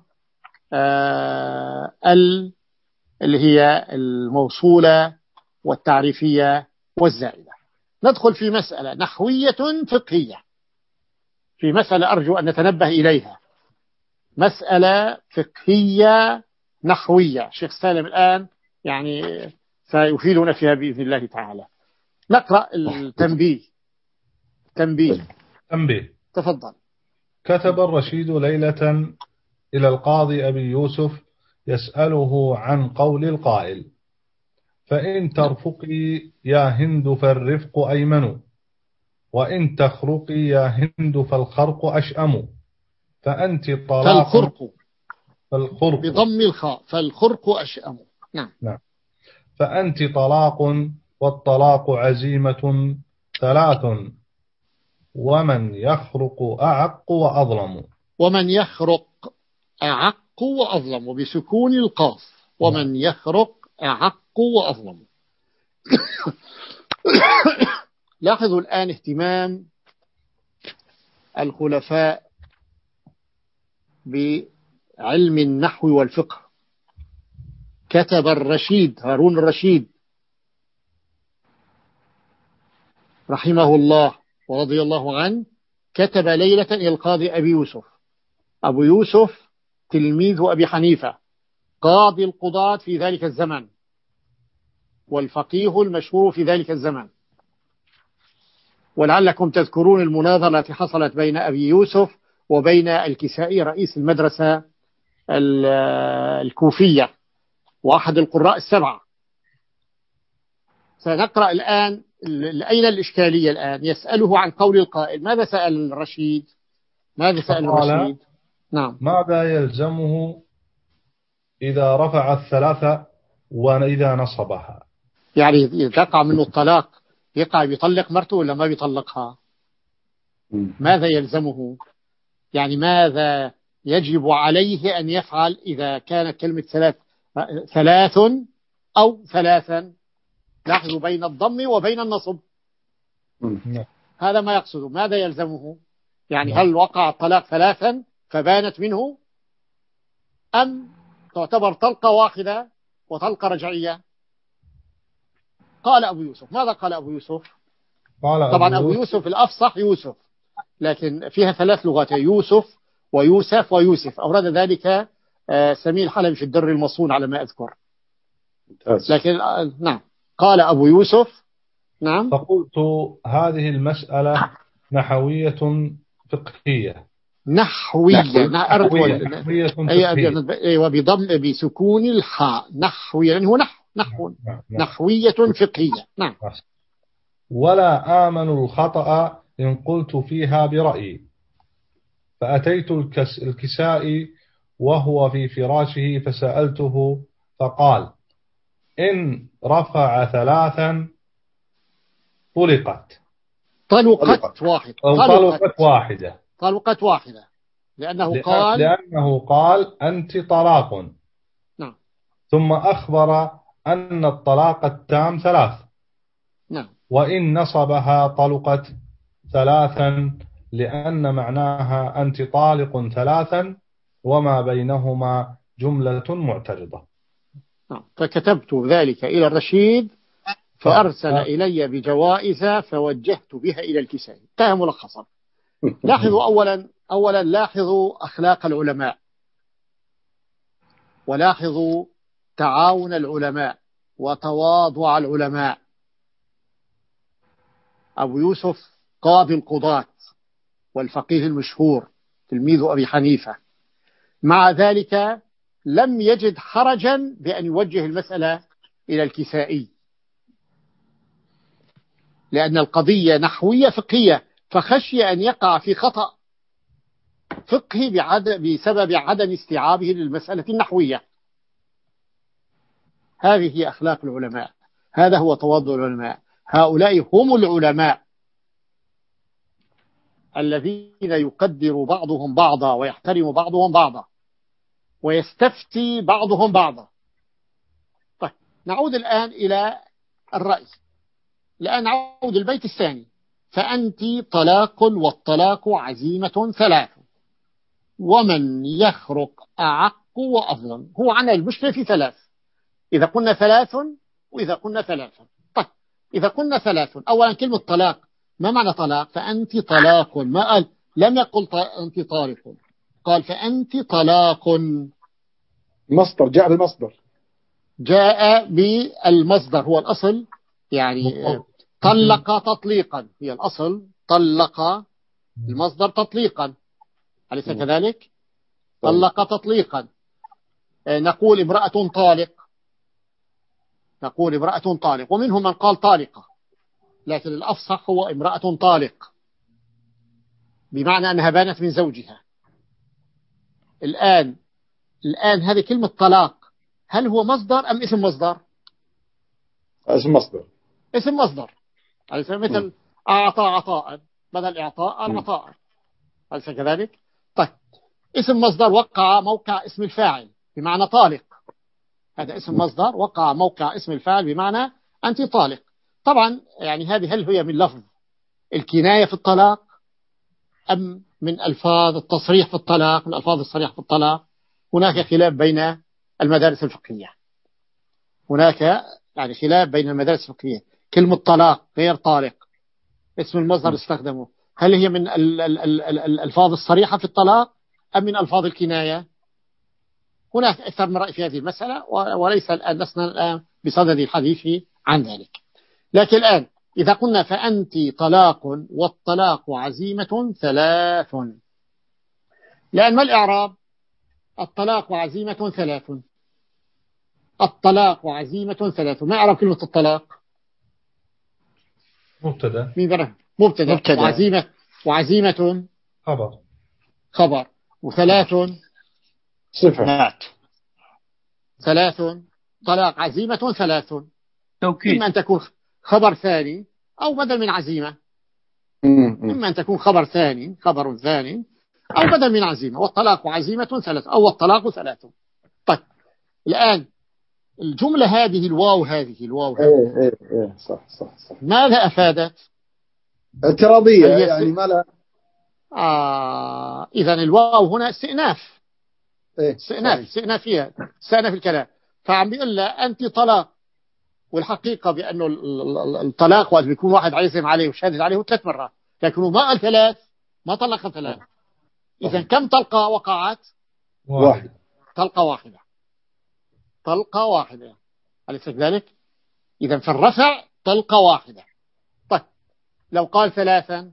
ال اللي هي الموصولة والتعريفية والزائدة. ندخل في مسألة نحوية فقهية، في مسألة أرجو أن نتنبه إليها، مسألة فقهية نحوية. شيخ سالم الآن يعني سيفيدنا فيها بإذن الله تعالى. نقرأ التنبيه. تنبيه تنبيه تفضل. كتب الرشيد ليلة إلى القاضي أبي يوسف يسأله عن قول القائل: فإن ترفقي يا هند فالرفق أيمن، وإن تخرقي يا هند فالخرق أشأم، فأنت طلاق. فالخرق فالخرق بضم الخاء، فالخرق أشأم. نعم. نعم. فأنت طلاق، والطلاق عزيمة ثلاث، ومن يخرق أعق وأظلم. ومن يخرق أعق وأظلم بسكون القاف، ومن يخرق أعق وأظلم. لاحظوا الآن اهتمام الخلفاء بعلم النحو والفقه. كتب الرشيد هارون الرشيد رحمه الله ورضي الله عنه، كتب ليلة إلى القاضي أبي يوسف. أبو يوسف تلميذ أبي حنيفة، قاضي القضاة في ذلك الزمن، والفقيه المشهور في ذلك الزمن. ولعلكم تذكرون المناظرة التي حصلت بين أبي يوسف وبين الكسائي رئيس المدرسة الكوفية وأحد القراء السبعة. سنقرأ الآن أين الإشكالية الآن. يسأله عن قول القائل. ماذا سأل الرشيد؟ ماذا سأل الرشيد؟ نعم. ماذا يلزمه إذا رفع الثلاثة وإذا نصبها. يعني إذا يقع منه الطلاق يقع بيطلق مرته ولا ما بيطلقها؟ ماذا يلزمه؟ يعني ماذا يجب عليه أن يفعل إذا كانت كلمة ثلاث ثلاث أو ثلاثا؟ لاحظوا بين الضم وبين النصب. هذا ما يقصده. ماذا يلزمه؟ يعني هل وقع الطلاق ثلاثا فبانت منه، أم تعتبر طلقة واحدة وطلقة رجعية؟ قال أبو يوسف. ماذا قال أبو يوسف؟ قال طبعا أبو أبو يوسف الأفصح يوسف، لكن فيها ثلاث لغات، يوسف ويوسف ويوسف. أورد ذلك سمير الحلبي في الدر المصون على ما أذكر. لكن نعم قال أبو يوسف. نعم. فقلت هذه المسألة نحوية فقهية. نحوية نحوية, نحوية فقهية. أيوة بضم بسكون الحاء نحوية، يعني هو نحو نحو نعم. نحوية فقهية. نعم. ولا آمن الخطأ إن قلت فيها برأيي. فأتيت الكس الكسائي وهو في فراشه فسألته فقال إن رفع ثلاثا طلقت طلقت واحد أو طلقت واحدة طلقت واحدة لأنه لأن قال لأنه قال أنت طلاق. نعم. ثم أخبر أن الطلاق التام ثلاث. نعم. وإن نصبها طلقت ثلاثا لأن معناها أنت طالق ثلاثا وما بينهما جملة معترضة. نعم. فكتبت ذلك إلى الرشيد فأرسل إلي بجوائز فوجهت بها إلى الكسائي. انتهى ملخصا. لاحظوا أولا أولا لاحظوا أخلاق العلماء، ولاحظوا تعاون العلماء وتواضع العلماء. أبو يوسف قاضي القضاة والفقيه المشهور تلميذ أبي حنيفة، مع ذلك لم يجد حرجا بأن يوجه المسألة إلى الكسائي، لأن القضية نحوية فقهية، فخشي أن يقع في خطأ فقهي بسبب عدم استيعابه للمسألة النحوية. هذه هي أخلاق العلماء، هذا هو تواضع العلماء. هؤلاء هم العلماء الذين يقدر بعضهم بعضا ويحترم بعضهم بعضا ويستفتي بعضهم بعضا. طيب نعود الآن إلى الرأي. الآن نعود البيت الثاني. فأنت طلاق والطلاق عزيمة ثلاث ومن يخرق أعق وأظلم. هو عنا المشكلة في ثلاث، إذا قلنا ثلاث وإذا قلنا ثلاث. طيب إذا قلنا ثلاث، أولا كلمة طلاق ما معنى طلاق؟ فأنت طلاق، ما قال لم يقل أنت طالق، قال فأنت طلاق. مصدر جاء بالمصدر، جاء بالمصدر هو الأصل، يعني طلق تطليقا هي الأصل، طلق المصدر تطليقا، أليس كذلك؟ طلق تطليقا. نقول امرأة طالق، نقول امرأة طالق، ومنهم من قال طالقة، لكن الأفصح هو امرأة طالق بمعنى أنها بانت من زوجها. الآن الآن هذه كلمة طلاق هل هو مصدر أم اسم مصدر؟ اسم مصدر. اسم مصدر. مثل أعطى عطاء، بدل إعطاء العطاء، أليس كذلك؟ طيب اسم مصدر وقع موقع اسم الفاعل بمعنى طالق، هذا اسم مصدر وقع موقع اسم الفاعل بمعنى أنت طالق. طبعا يعني هذه هل هي من لفظ الكناية في الطلاق أم من ألفاظ التصريح في الطلاق، من ألفاظ الصريح في الطلاق؟ هناك خلاف بين المدارس الفقهية، هناك يعني خلاف بين المدارس الفقهية. كلمة طلاق غير طالق اسم المصدر استخدمه، هل هي من الألفاظ الصريحة في الطلاق أم من ألفاظ الكناية؟ هناك أكثر من رأي في هذه المسألة، وليس الآن لسنا الآن بصدد الحديث عن ذلك. لكن الآن إذا قلنا فأنت طلاق والطلاق عزيمة ثلاث، لأن ما الإعراب؟ الطلاق عزيمة ثلاث، الطلاق عزيمة ثلاث، ما إعراب كلمة الطلاق؟ مبتدا. مبتدا. مبتدا. وعزيمة وعزيمة خبر خبر وثلاث صفة. ثلاث طلاق عزيمة ثلاث، توكيد. إما أن تكون خبر ثاني أو بدل من عزيمة، إما أن تكون خبر ثاني خبر ثاني أو بدل من عزيمة. والطلاق عزيمة ثلاث أو الطلاق ثلاث. طيب الآن الجملة هذه الواو هذه الواو هذه إيه إيه إيه صح صح صح. ماذا أفادت؟ اعتراضية يعني ما لا. آه إذن الواو هنا استئناف. إيه استئناف استئنافية استئناف الكلام. فعم بيقول له أنت طلاق، والحقيقة بأنه الطلاق وقت بيكون واحد عزم عليه وشهد عليه ثلاث مرات، لكنه ما قال ثلاث، ما طلق ثلاث. إذن كم طلقة وقعت؟ واحد. طلقة واحدة. طلقة واحدة أليس كذلك؟ إذن في الرفع طلقة واحدة. طيب لو قال ثلاثا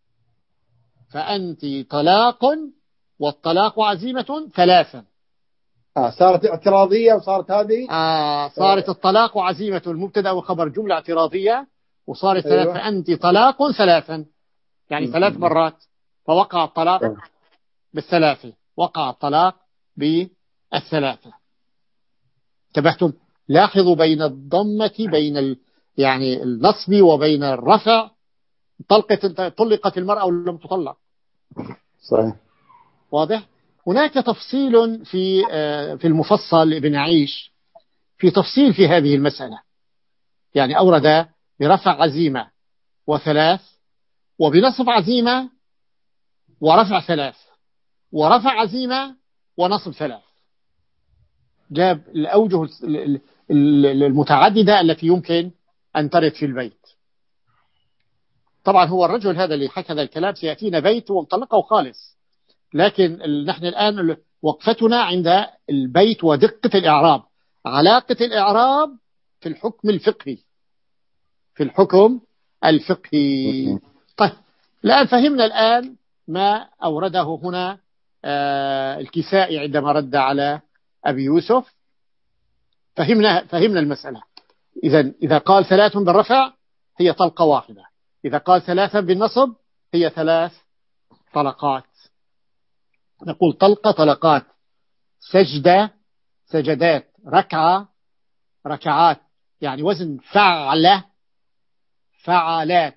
فأنت طلاق والطلاق عزيمة ثلاثا. آه صارت اعتراضية وصارت هذه آه صارت الطلاق عزيمة المبتدأ وخبر جملة اعتراضية، وصارت أيوة. ثلاث فأنت طلاق ثلاثا، يعني م- ثلاث مرات، فوقع الطلاق م- بالثلاثة، وقع الطلاق بالثلاثة. انتبهتم؟ لاحظوا بين الضمة بين ال... يعني النصب وبين الرفع طلقت طلقت المرأة ولم تطلق. صحيح. واضح؟ هناك تفصيل في في المفصل ابن عيش، في تفصيل في هذه المسألة، يعني أورد برفع عزيمة وثلاث، وبنصب عزيمة ورفع ثلاث، ورفع عزيمة ونصب ثلاث. جاب الأوجه المتعددة التي يمكن أن ترد في البيت. طبعا هو الرجل هذا اللي حكى هذا الكلام سيأتينا بيت ومطلقه خالص، لكن نحن الآن وقفتنا عند البيت ودقة الإعراب، علاقة الإعراب في الحكم الفقهي، في الحكم الفقهي. طيب الآن فهمنا الآن ما أورده هنا آه الكسائي عندما رد على أبي يوسف. فهمنا فهمنا المسألة. إذا إذا قال ثلاث بالرفع هي طلقة واحدة، إذا قال ثلاثة بالنصب هي ثلاث طلقات. نقول طلقة طلقات، سجدة سجدات، ركعة ركعات، يعني وزن فعلة فعلات،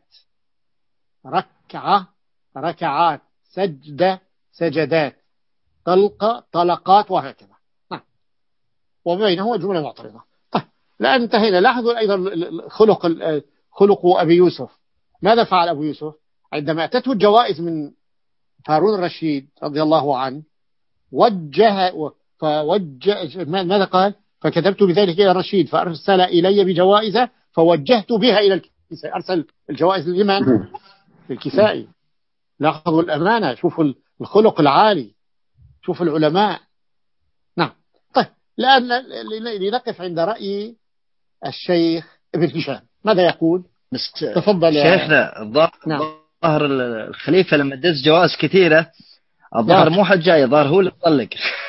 ركعة ركعات، سجدة سجدات، طلقة طلقات، وهكذا. وبينه جملة معترضة. طيب الآن انتهينا. لاحظوا أيضا خلق خلق أبي يوسف. ماذا فعل أبو يوسف عندما أتته الجوائز من هارون الرشيد رضي الله عنه؟ وجه فوجه ماذا قال؟ فكتبت بذلك إلى الرشيد فأرسل إلي بجوائز فوجهت بها إلى الكسائي. أرسل الجوائز لمن؟ للكسائي. لاحظوا الأمانة، شوفوا الخلق العالي، شوفوا العلماء. نعم. طيب الآن لنقف عند رأي الشيخ ابن هشام. ماذا يقول؟ تفضل شيخنا. الظاهر نعم. ظاهر الخليفة لما دز جوائز كثيرة، الظاهر مو حد جاي، الظاهر هو اللي طلق.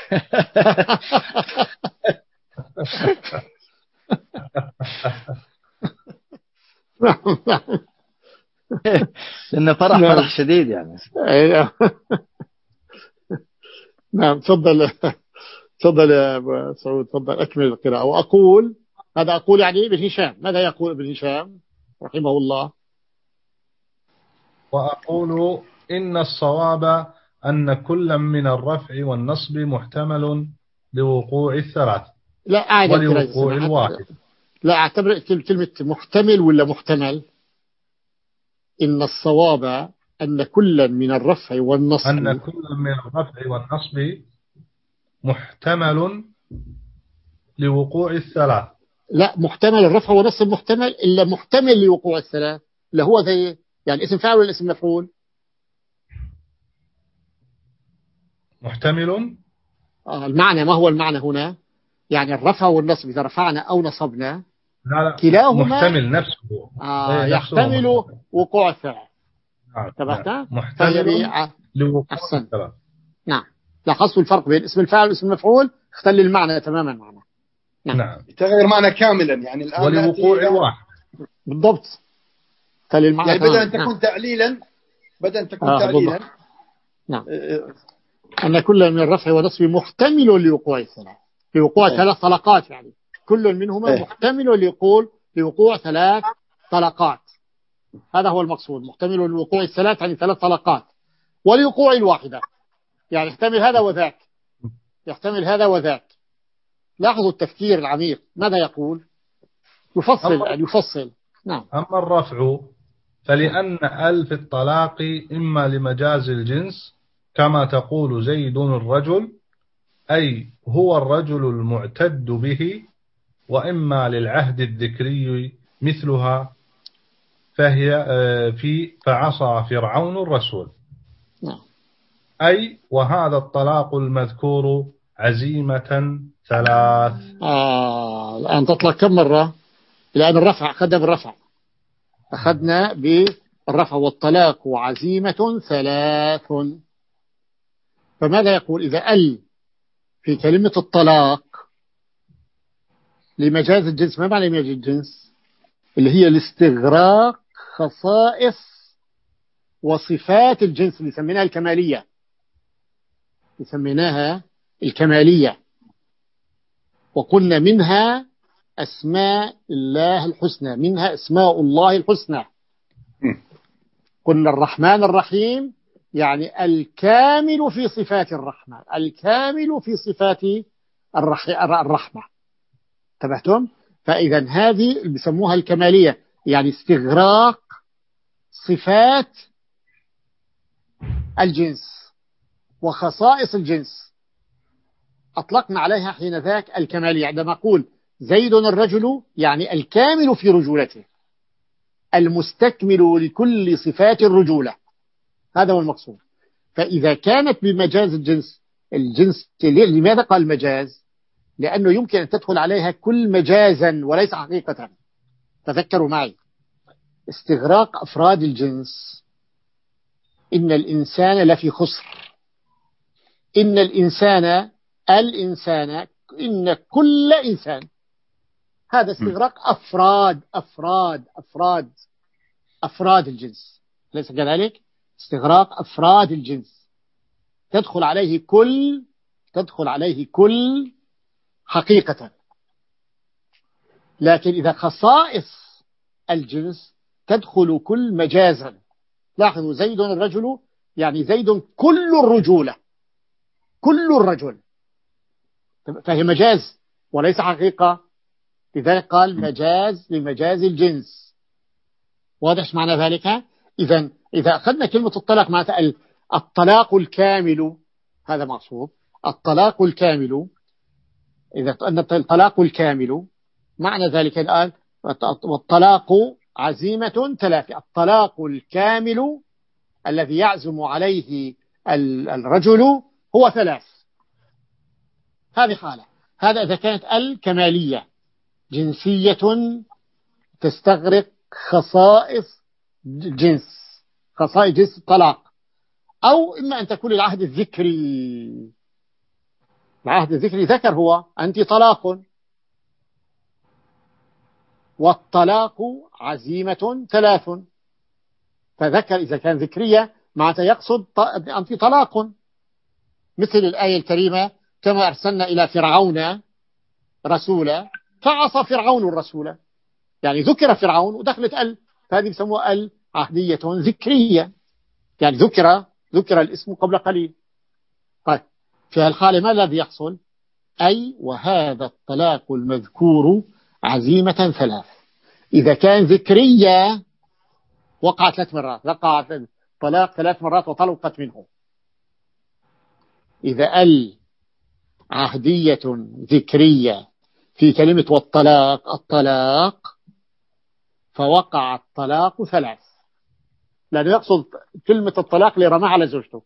لأنه فرح فرح شديد يعني. نعم. تفضل تفضل يا أبو سعود، تفضل أكمل القراءة. وأقول هذا أقول يعني ابن هشام. ماذا يقول ابن هشام رحمه الله؟ وأقول إن الصواب أن كل من الرفع والنصب محتمل لوقوع الثلاث لا أعد ولوقوع الواحد. لا أعتبر كلمة محتمل ولا محتمل. إن الصواب أن كل من الرفع والنصب أن كل من الرفع والنصب محتمل لوقوع الثلاث. لا، محتمل الرفع والنصب محتمل إلا محتمل لوقوع الثلاث. لا هو زي يعني اسم فاعل ولا اسم مفعول؟ محتمل. آه المعنى ما هو المعنى هنا؟ يعني الرفع والنصب إذا رفعنا أو نصبنا لا لا كلاهما محتمل نفسه آه يحتمل وقوع الفعل. نعم. محتمل لوقوع الثلاث. نعم. لاحظتوا الفرق بين اسم الفاعل واسم المفعول؟ اختل المعنى تماما معنا. نعم. نعم. تغير معنى كاملا يعني الآن ولوقوع الواحد. بالضبط. اختل المعنى يعني بدل أن تكون نعم. تعليلا بدل أن تكون آه تعليلا بالضبط. نعم. آه أن كل من الرفع والنصب محتمل لوقوع الثلاث، لوقوع ثلاث طلقات يعني كل منهما محتمل ليقول لوقوع ثلاث طلقات. هذا هو المقصود، محتمل لوقوع الثلاث يعني ثلاث طلقات، ولوقوع الواحدة يعني يحتمل هذا وذاك، يحتمل هذا وذاك. لاحظوا التفكير العميق ماذا يقول، يفصل أن يفصل. نعم. أما الرفع فلأن ألف الطلاق إما لمجاز الجنس كما تقول زيد الرجل أي هو الرجل المعتد به، وإما للعهد الذكري مثلها فهي في فعصى فرعون الرسول. نعم. أي وهذا الطلاق المذكور عزيمة ثلاث. آه الآن تطلق كم مرة؟ لأن الرفع أخذنا بالرفع، أخذنا بالرفع والطلاق وعزيمة ثلاث. فماذا يقول إذا ال في كلمة الطلاق لمجاز الجنس؟ ما معنى مجاز الجنس؟ اللي هي الاستغراق خصائص وصفات الجنس اللي سميناها الكمالية، سميناها الكمالية، وقلنا منها أسماء الله الحسنى، منها أسماء الله الحسنى. قلنا الرحمن الرحيم يعني الكامل في صفات الرحمة، الكامل في صفات الرحمة. انتبهتم؟ فإذا هذه اللي بيسموها الكمالية، يعني استغراق صفات الجنس وخصائص الجنس، أطلقنا عليها حين ذاك الكمالية. عندما أقول زيد الرجل يعني الكامل في رجولته، المستكمل لكل صفات الرجولة، هذا هو المقصود. فإذا كانت بمجاز الجنس، الجنس لماذا قال مجاز؟ لأنه يمكن أن تدخل عليها كل مجازا وليس حقيقة. تذكروا معي استغراق أفراد الجنس، إن الإنسان لفي خسر، إن الإنسان الإنسان إن كل إنسان، هذا استغراق أفراد أفراد أفراد أفراد الجنس، ليس كذلك؟ استغراق أفراد الجنس تدخل عليه كل تدخل عليه كل حقيقة. لكن إذا خصائص الجنس تدخل كل مجازا. لاحظوا زيد الرجل يعني زيد كل الرجولة، كل الرجل، فهي مجاز وليس حقيقة، لذلك قال مجاز لمجاز الجنس. واضح معنى ذلك؟ إذا إذا أخذنا كلمة الطلاق معناتها الطلاق الكامل، هذا مقصود الطلاق الكامل. إذا أن الطلاق الكامل معنى ذلك الآن والطلاق عزيمة ثلاثة، الطلاق الكامل الذي يعزم عليه الرجل هو ثلاث. هذه حالة، هذا إذا كانت الكمالية جنسية تستغرق خصائص جنس، خصائص جنس الطلاق، أو إما أن تكون العهد الذكري. العهد الذكري ذكر هو أنت طلاق، والطلاق عزيمة ثلاث، فذكر إذا كان ذكرية معناته يقصد أنت طلاق، مثل الآية الكريمة كما أرسلنا إلى فرعون رسولا فعصى فرعون الرسول، يعني ذكر فرعون ودخلت ال، فهذه بسموها ال عهدية ذكرية، يعني ذكر ذكر الاسم قبل قليل. طيب في هالحالة ما الذي يحصل؟ أي وهذا الطلاق المذكور عزيمة ثلاث. إذا كان ذكرية وقع ثلاث مرات، وقع طلاق ثلاث مرات وطلقت منه. إذا ال عهدية ذكرية في كلمة والطلاق الطلاق فوقع الطلاق ثلاث، لأنه يقصد كلمة الطلاق اللي رمى على زوجته.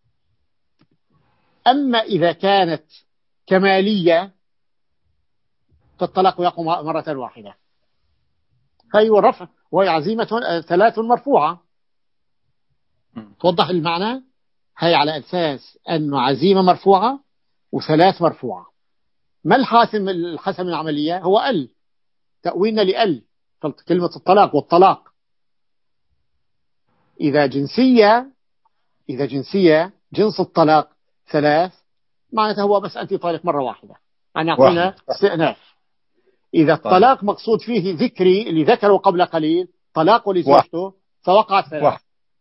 أما إذا كانت كمالية فالطلاق يقع مرة واحدة، هي والرفع وهي عزيمة ثلاث مرفوعة. توضح المعنى؟ هي على أساس أنه عزيمة مرفوعة وثلاث مرفوعة. ما الحاسم الحسم العملية؟ هو ال، تأويلنا لأل كلمة الطلاق والطلاق. إذا جنسية إذا جنسية جنس الطلاق ثلاث معناته هو بس أنت طالق مرة واحدة، يعني أعطينا استئناف. إذا الطلاق مقصود فيه ذكري اللي ذكره قبل قليل طلاق لزوجته فوقع الثلاث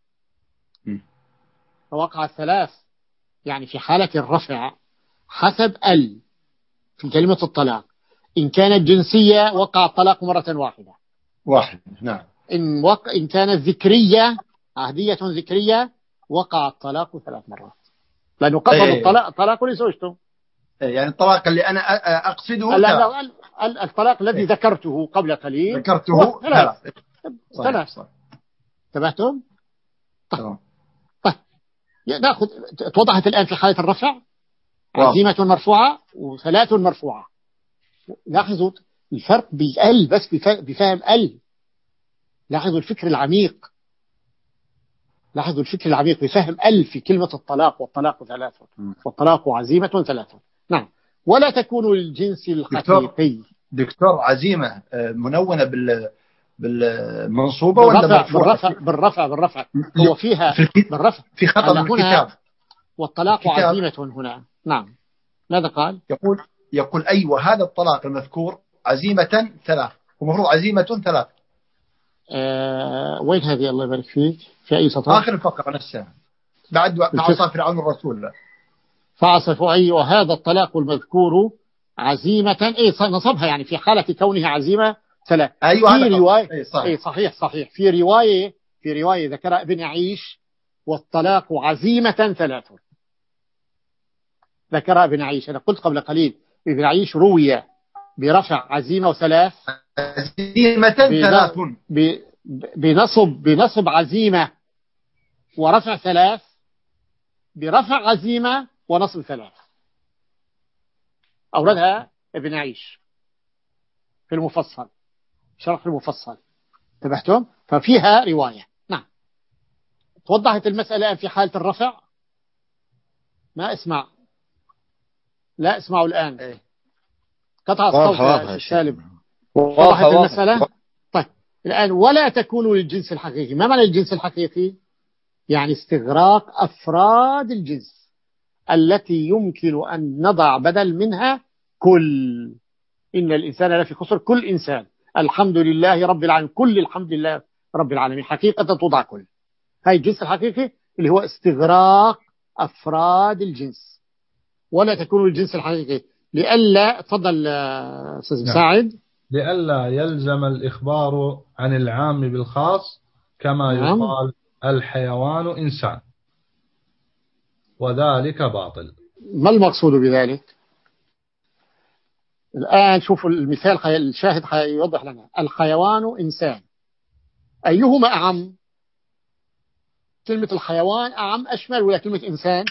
فوقع الثلاث يعني في حالة الرفع حسب ال في كلمة الطلاق إن كانت جنسية وقع الطلاق مرة واحدة واحد نعم. إن, وق... إن كانت ذكرية عهدية ذكرية وقع الطلاق ثلاث مرات لأنه قصد أيه. الطلاق الطلاق لزوجته يعني الطلاق اللي أنا أقصده لا لا الطلاق الذي أيه. ذكرته قبل قليل ذكرته ثلاث ثلاث انتبهتم؟ طيب طيب نأخذ توضحت الآن في حالة الرفع عزيمة مرفوعة وثلاث مرفوعة. لاحظوا الفرق بال بس بفهم ال لاحظوا الفكر العميق لاحظوا الفكر العميق بفهم ال في كلمة الطلاق والطلاق ثلاثة والطلاق عزيمة ثلاثة. نعم ولا تكون للجنس الحقيقي. دكتور عزيمة منونة بال بالمنصوبة ولا بالرفع بالرفع بالرفع هو فيها بالرفع في خطأ من الكتاب والطلاق الكتاب. عزيمة هنا. نعم ماذا قال؟ يقول يقول أي وهذا الطلاق المذكور عزيمة ثلاث ومفروض عزيمة ثلاث. أه وين هذه الله يبارك فيك في أي سطر؟ آخر الفقرة نفسها بعد فعصى فرعون الرسول فعصى أي وهذا الطلاق المذكور عزيمة إيه نصبها يعني في حالة كونها عزيمة ثلاث. أيوة في رواية إيه صحيح. إيه صحيح صحيح في رواية في رواية ذكر ابن عيش والطلاق عزيمة ثلاث ذكر ابن عيش. أنا قلت قبل قليل ابن عيش روي برفع عزيمة وثلاث عزيمة ثلاث بنصب بنصب عزيمة ورفع ثلاث برفع عزيمة ونصب ثلاث أوردها ابن عيش في المفصل شرح المفصل. انتبهتم؟ ففيها رواية. نعم توضحت المسألة في حالة الرفع. ما اسمع لا اسمعوا الآن قطع الصوت السالب. وضحت المسألة. طيب الآن ولا تكون للجنس الحقيقي. ما معنى الجنس الحقيقي؟ يعني استغراق أفراد الجنس التي يمكن أن نضع بدل منها كل. إن الإنسان لا في خسر كل إنسان الحمد لله رب العالمين كل الحمد لله رب العالمين حقيقة توضع كل. هاي الجنس الحقيقي اللي هو استغراق أفراد الجنس. ولا تكون الجنس الحقيقي لئلا تفضل أستاذ مساعد لئلا يلزم الإخبار عن العام بالخاص كما نعم. يقال الحيوان إنسان وذلك باطل. ما المقصود بذلك؟ الآن شوفوا المثال خي... الشاهد يوضح لنا. الحيوان إنسان أيهما أعم؟ كلمة الحيوان أعم أشمل ولا كلمة إنسان؟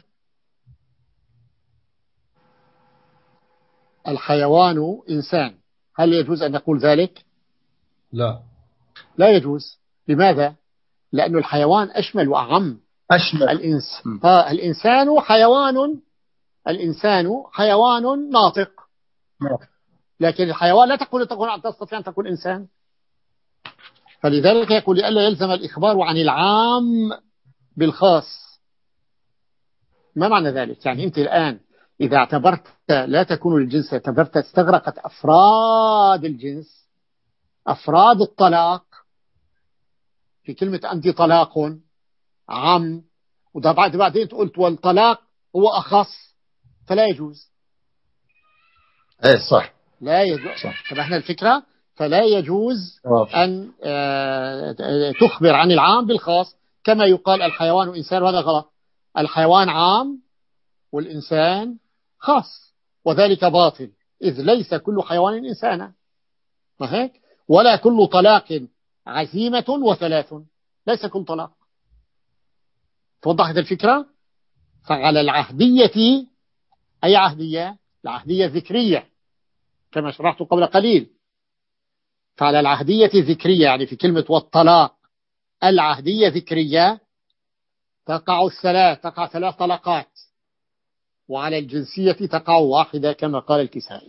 الحيوان إنسان هل يجوز أن نقول ذلك؟ لا لا يجوز. لماذا؟ لأن الحيوان أشمل وأعم. أشمل الإنس... آه الإنسان حيوان الإنسان حيوان ناطق لكن الحيوان لا تقول تقول تستطيع أن تكون إنسان. فلذلك يقول لئلا يلزم الإخبار عن العام بالخاص. ما معنى ذلك؟ يعني أنت الآن إذا اعتبرت لا تكون الجنس اعتبرت استغرقت أفراد الجنس أفراد الطلاق في كلمة أنت طلاق عم وده بعد بعدين قلت والطلاق هو أخص فلا يجوز. ايه صح لا يجوز. تبعنا الفكرة. فلا يجوز أوه. أن تخبر عن العام بالخاص كما يقال الحيوان إنسان وهذا غلط. الحيوان عام والإنسان خاص وذلك باطل إذ ليس كل حيوان إنسانا ما هيك ولا كل طلاق عزيمة وثلاث ليس كل طلاق. توضحت الفكرة. فعلى العهدية أي عهدية؟ العهدية الذكرية كما شرحت قبل قليل. فعلى العهدية الذكرية يعني في كلمة والطلاق العهدية ذكرية تقع الثلاث تقع ثلاث طلقات وعلى الجنسية تقع واحدة كما قال الكسائي.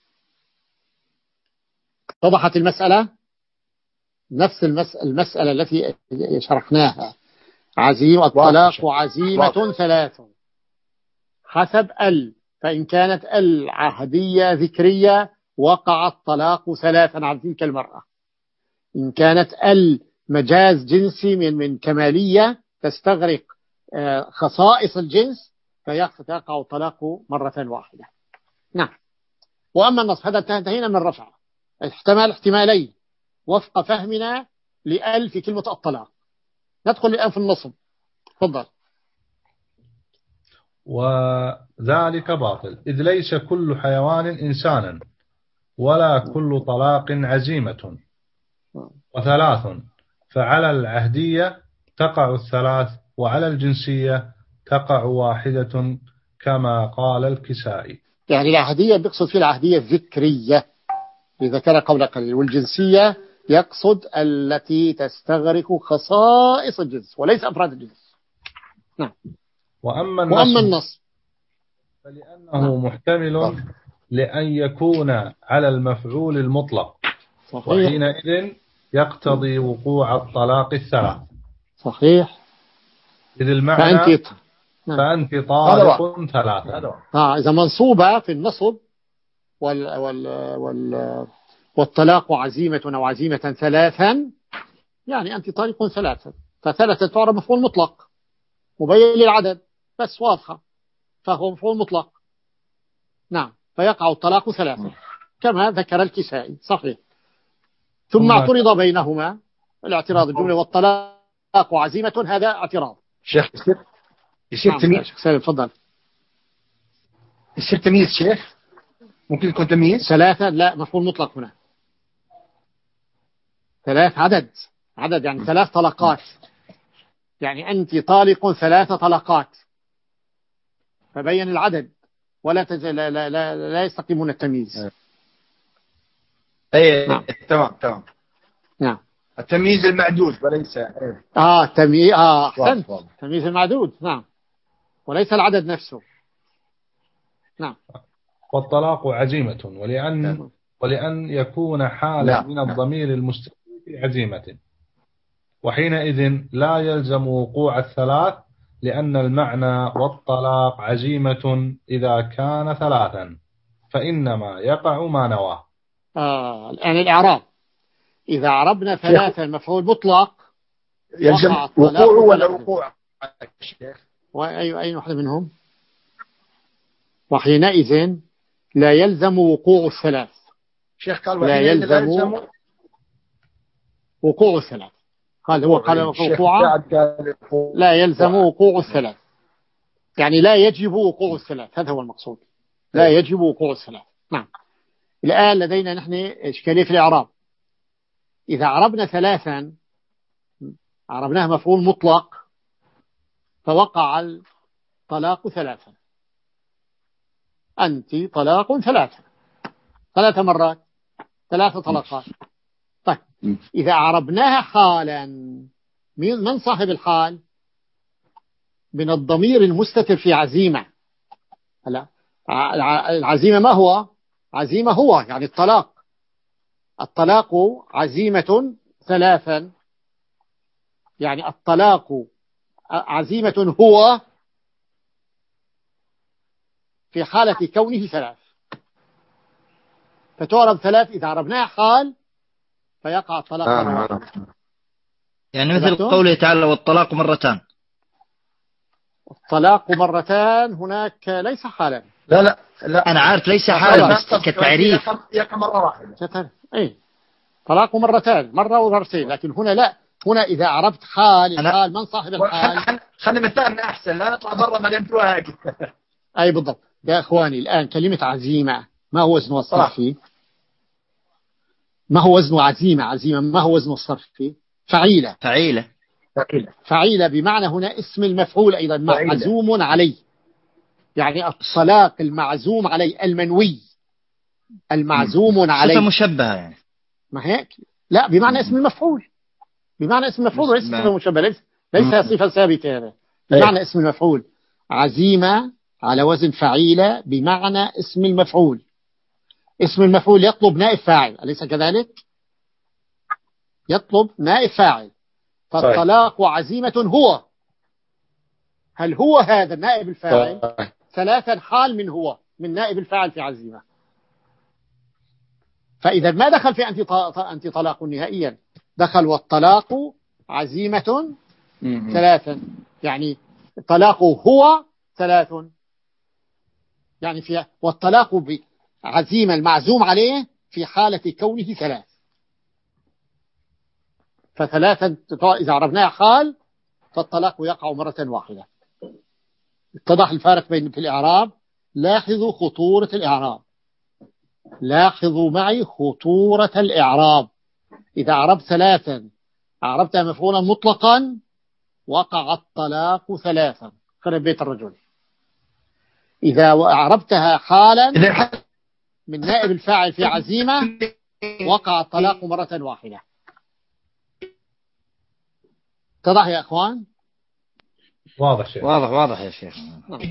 وضحت المسألة. نفس المسألة التي شرحناها عزيمة الطلاق وعزيمة ثلاث حسب ال فإن كانت العهدية ذكرية وقع الطلاق ثلاثا عن تلك المرأة. إن كانت المجاز جنسي من من كمالية تستغرق خصائص الجنس فيقع الطلاق مرة واحدة. نعم. وأما النصب هذا انتهينا من رفع، احتمال احتمالين وفق فهمنا لأل في كلمة الطلاق. ندخل الآن في النصب. تفضل. وذلك باطل، إذ ليس كل حيوان إنسانا، ولا كل طلاق عزيمة. وثلاث، فعلى العهدية تقع الثلاث، وعلى الجنسية تقع واحدة كما قال الكسائي. يعني العهدية بيقصد فيه العهدية الذكرية لذكر قبل قليل، والجنسية يقصد التي تستغرق خصائص الجنس وليس أفراد الجنس. نعم. وأما النصب, وأما النصب فلأنه نعم. محتمل لأن يكون على المفعول المطلق، صحيح. وحينئذ يقتضي وقوع الطلاق الثلاث. صحيح. إذ المعنى فأنت, فأنت طالق ثلاثة. آه إذا منصوبة في النصب وال وال وال والطلاق عزيمة أو عزيمة ثلاثا، يعني أنت طالق ثلاثا، فثلاثة تعرف مفعول مطلق مبين للعدد بس واضحة، فهو مفعول مطلق. نعم. فيقع الطلاق ثلاثا كما ذكر الكسائي. صحيح. ثم اعترض بينهما الاعتراض الجملة والطلاق عزيمة، هذا اعتراض. شيخ يصير نعم. تمييز. شيخ سالم تفضل. يصير تمييز شيخ، ممكن يكون تمييز. ثلاثة لا، مفعول مطلق هنا. ثلاث عدد عدد يعني ثلاث طلقات، يعني أنت طالق ثلاث طلقات، فبين العدد ولا تز... لا, لا, لا, لا يستقيمون التمييز. اي نعم. تمام تمام. نعم. التمييز المعدود وليس ايه. اه تمييز اه احسنت. تمييز المعدود. نعم. وليس العدد نفسه. نعم. والطلاق عزيمة ولأن نعم. ولأن يكون حالا نعم. من الضمير المستتر في عزيمة، وحينئذ لا يلزم وقوع الثلاث، لأن المعنى والطلاق عزيمة إذا كان ثلاثا، فإنما يقع ما نواه. آه الآن الإعراب، إذا عربنا ثلاثا مفعول مطلق يلزم وقوع ولا وقوع؟ وأي أي واحدة منهم؟ وحينئذ لا يلزم وقوع الثلاث. شيخ قال لا يلزم وقوع الثلاث. قال هو قال وقوع لا يلزم وقوع الثلاث، يعني لا يجب وقوع الثلاث، هذا هو المقصود. لا يجب وقوع الثلاث. نعم. الآن لدينا نحن إشكالية في الإعراب. إذا عربنا ثلاثا عربناها مفعول مطلق فوقع الطلاق ثلاثا، أنت طلاق ثلاثا، ثلاث مرات، ثلاث طلقات. طيب إذا عربناها حالا، من صاحب الحال؟ من الضمير المستتر في عزيمة. هلا العزيمة ما هو؟ عزيمة هو يعني الطلاق. الطلاق عزيمة ثلاثا، يعني الطلاق عزيمة هو في حالة كونه ثلاث، فتعرب ثلاث إذا عربناها حال فيقع الطلاق مرة واحدة. يعني مثل قوله تعالى والطلاق مرتان. الطلاق مرتان هناك ليس حالا. لا لا لا أنا عارف ليس حالا بس كتعريف. يقع مرة واحدة. إيه طلاق مرتان، مرة ومرتين، لكن هنا لا. هنا إذا عربت حال الحال من صاحب الحال. خلي مثالنا أحسن، لا نطلع برا ما نمتوها. أي بالضبط يا إخواني. الآن كلمة عزيمة ما هو وزن الصرفي؟ ما هو وزن عزيمة؟ عزيمة ما هو وزن الصرفي؟ فعيلة. فعيلة فعيلة بمعنى هنا اسم المفعول أيضا معزوم عليه، يعني الطلاق المعزوم عليه المنوي المعزوم عليه. صفة مشبهة يعني. ما هيك؟ لا بمعنى اسم المفعول، بمعنى اسم المفعول وليس صفة مشبهة، ليس ليس صفة ثابتة. هذا بمعنى اسم المفعول. عزيمة على وزن فعيلة بمعنى اسم المفعول. اسم المفعول يطلب نائب فاعل، أليس كذلك؟ يطلب نائب فاعل. فالطلاق وعزيمة هو، هل هو هذا النائب الفاعل؟ ثلاثا حال من هو، من نائب الفاعل في عزيمة. فإذا ما دخل في أنت أنت طلاق نهائيا، دخل والطلاق عزيمة ثلاثا، يعني طلاقه هو ثلاث، يعني فيها والطلاق بعزيمة المعزوم عليه في حالة كونه ثلاث. فثلاثا إذا عرفناها حال فالطلاق يقع مرة واحدة. اتضح الفارق بين في الإعراب. لاحظوا خطورة الإعراب، لاحظوا معي خطورة الإعراب. إذا عربت ثلاثا عربتها مفعولا مطلقا وقع الطلاق ثلاثا، خرب بيت الرجل. إذا عربتها حالا من نائب الفاعل في عزيمة وقع الطلاق مرة واحدة. اتضح يا أخوان؟ واضح شيخ. واضح واضح يا شيخ.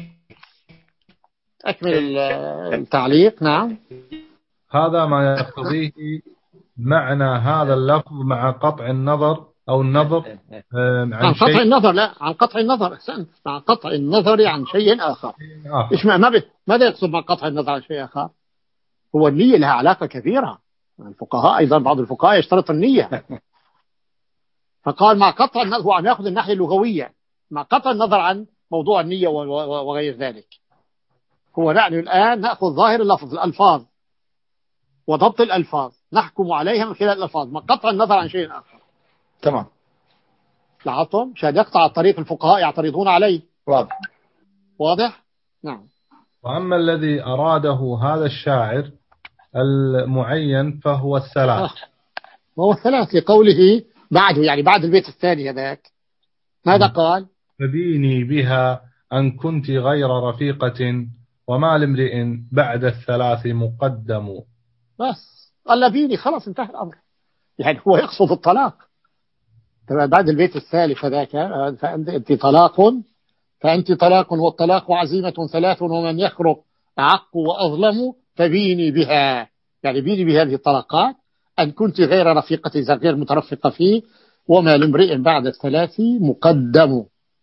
أكمل التعليق. نعم. هذا ما يقتضيه معنى هذا اللفظ مع قطع النظر أو النظر عن, عن قطع النظر. لا، عن قطع النظر. أحسنت. عن قطع النظر عن شيء آخر. إيش ما ماذا يقصد مع قطع النظر عن شيء آخر؟ هو النية لها علاقة كبيرة. الفقهاء أيضا بعض الفقهاء يشترط النية، فقال مع قطع النظر هو عم يأخذ الناحية اللغوية، مع قطع النظر عن موضوع النية وغير ذلك. هو نحن الآن نأخذ ظاهر اللفظ الألفاظ وضبط الألفاظ، نحكم عليها من خلال الألفاظ مع قطع النظر عن شيء آخر. تمام. لاحظتم؟ شاهد يقطع الطريق الفقهاء يعترضون عليه. واضح. واضح؟ نعم. وأما الذي أراده هذا الشاعر المعين فهو الثلاث. وهو الثلاث لقوله بعده، يعني بعد البيت الثاني هذاك ماذا قال؟ فبيني بها أن كنت غير رفيقة وما لامرئ بعد الثلاث مقدم. بس قال بيني، خلاص انتهى الأمر. يعني هو يقصد الطلاق. بعد البيت الثالث هذاك فأنت طلاق، فأنت طلاق والطلاق عزيمة ثلاث ومن يخرق أعق وأظلم فبيني بها، يعني بيني بهذه الطلاقات أن كنت غير رفيقة إذا غير مترفقة فيه وما لامرئ بعد الثلاث مقدم.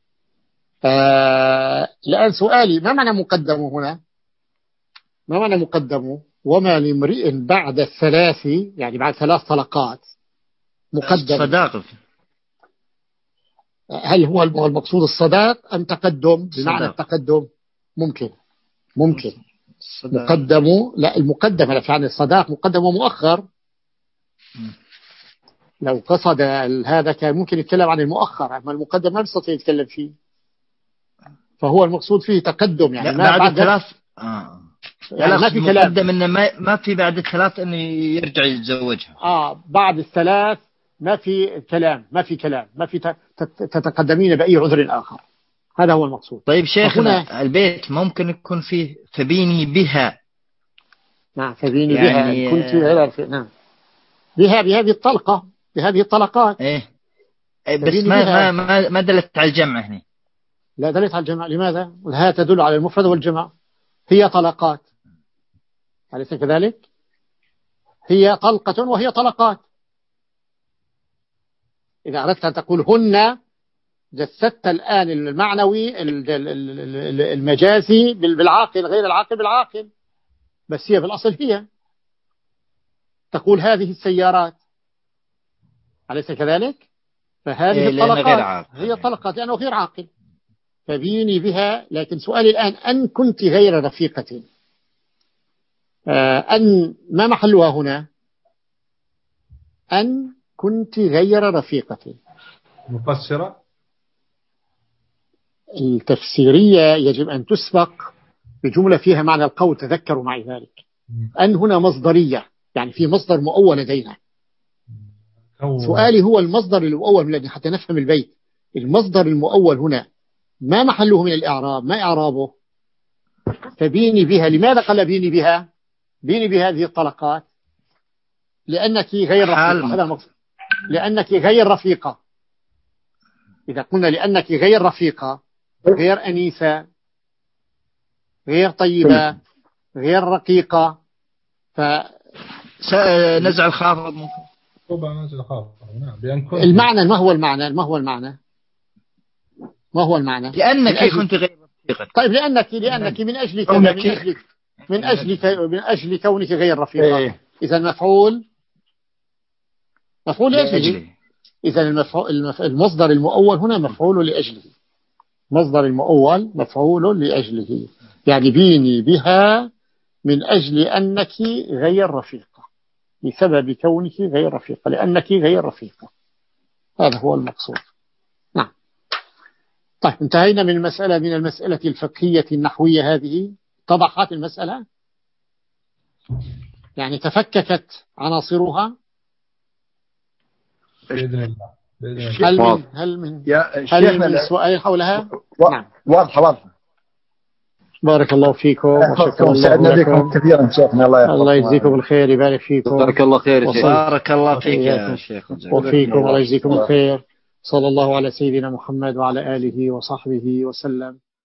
آه الآن سؤالي، ما معنى مقدم هنا؟ ما معنى مقدم وما لامرئ بعد الثلاث، يعني بعد ثلاث طلقات مقدم؟ صداق. هل هو المقصود الصداق أم تقدم بمعنى التقدم؟ ممكن ممكن الصداق. مقدم، لا المقدم لا يعني الصداق مقدم ومؤخر. لو قصد هذا كان ممكن يتكلم عن المؤخر، أما المقدم ما يستطيع يتكلم فيه، فهو المقصود فيه تقدم. يعني لا ما بعد بعد الثلاث آه. يعني ما في كلام مقدم إنه ما ما في بعد الثلاث إنه يرجع يتزوجها. آه بعد الثلاث ما في كلام، ما في كلام ما في تتقدمين بأي عذر آخر. هذا هو المقصود. طيب شيخنا البيت ممكن يكون فيه فبيني بها. نعم فبيني يعني بها كنت غير. نعم بها بهذه الطلقة بهذه الطلقات. إيه بس ما ما ما دلت على الجمع هنا. لا دلت على الجمع. لماذا؟ والها تدل على المفرد والجمع. هي طلقات، أليس كذلك؟ هي طلقة وهي طلقات. إذا أردت أن تقول هن جسدت الآن المعنوي المجازي بالعاقل، غير العاقل بالعاقل، بس هي في الأصل هي. تقول هذه السيارات، أليس كذلك؟ فهذه إيه الطلقات هي طلقات لأنه غير عاقل، فبيني بها. لكن سؤالي الآن أن كنت غير رفيقة، آه أن ما محلها هنا؟ أن كنت غير رفيقة مفسرة. التفسيرية يجب أن تسبق بجملة فيها معنى القول، تذكروا معي ذلك. أن هنا مصدرية، يعني في مصدر مؤول لدينا. سؤالي هو المصدر المؤول الذي حتى نفهم البيت. المصدر المؤول هنا ما محله من الإعراب؟ ما إعرابه؟ فبيني بها. لماذا قال بيني بها؟ بيني بهذه الطلقات لأنك غير رفيقة. هذا المقصود، لأنك غير رفيقة. إذا قلنا لأنك غير رفيقة، غير أنيسة، غير طيبة، غير رقيقة، ف نزع الخافض ممكن. طبعا نزع الخافض. المعنى ما هو المعنى؟ ما هو المعنى؟ ما هو المعنى؟ لأنك أجل... كنت غير رفيقة. طيب لأنك لأنك من أجل من أجل من أجل من أجل كونك غير رفيقة. إذا مفعول مفعول لأجله. إذا المصدر المؤول هنا مفعول لأجله، مصدر المؤول مفعول لأجله، يعني بيني بها من أجل أنك غير رفيقة، بسبب كونك غير رفيقة، لأنك غير رفيقة. هذا هو المقصود. نعم. طيب انتهينا من المسألة من المسألة الفقهية النحوية هذه. اتضحت المسألة، يعني تفككت عناصرها بإذن الله. هل من هل من هل من سؤال حولها؟ و... نعم واضحة واضحة. بارك الله فيكم وشكرا الله لكم كثيرا شيخنا. الله الله يجزيكم الخير، يبارك فيكم. بارك الله خير يا شيخ. بارك الله فيك يا شيخ. وفيكم الله يجزيكم الخير. صلى الله على سيدنا محمد وعلى آله وصحبه وسلم.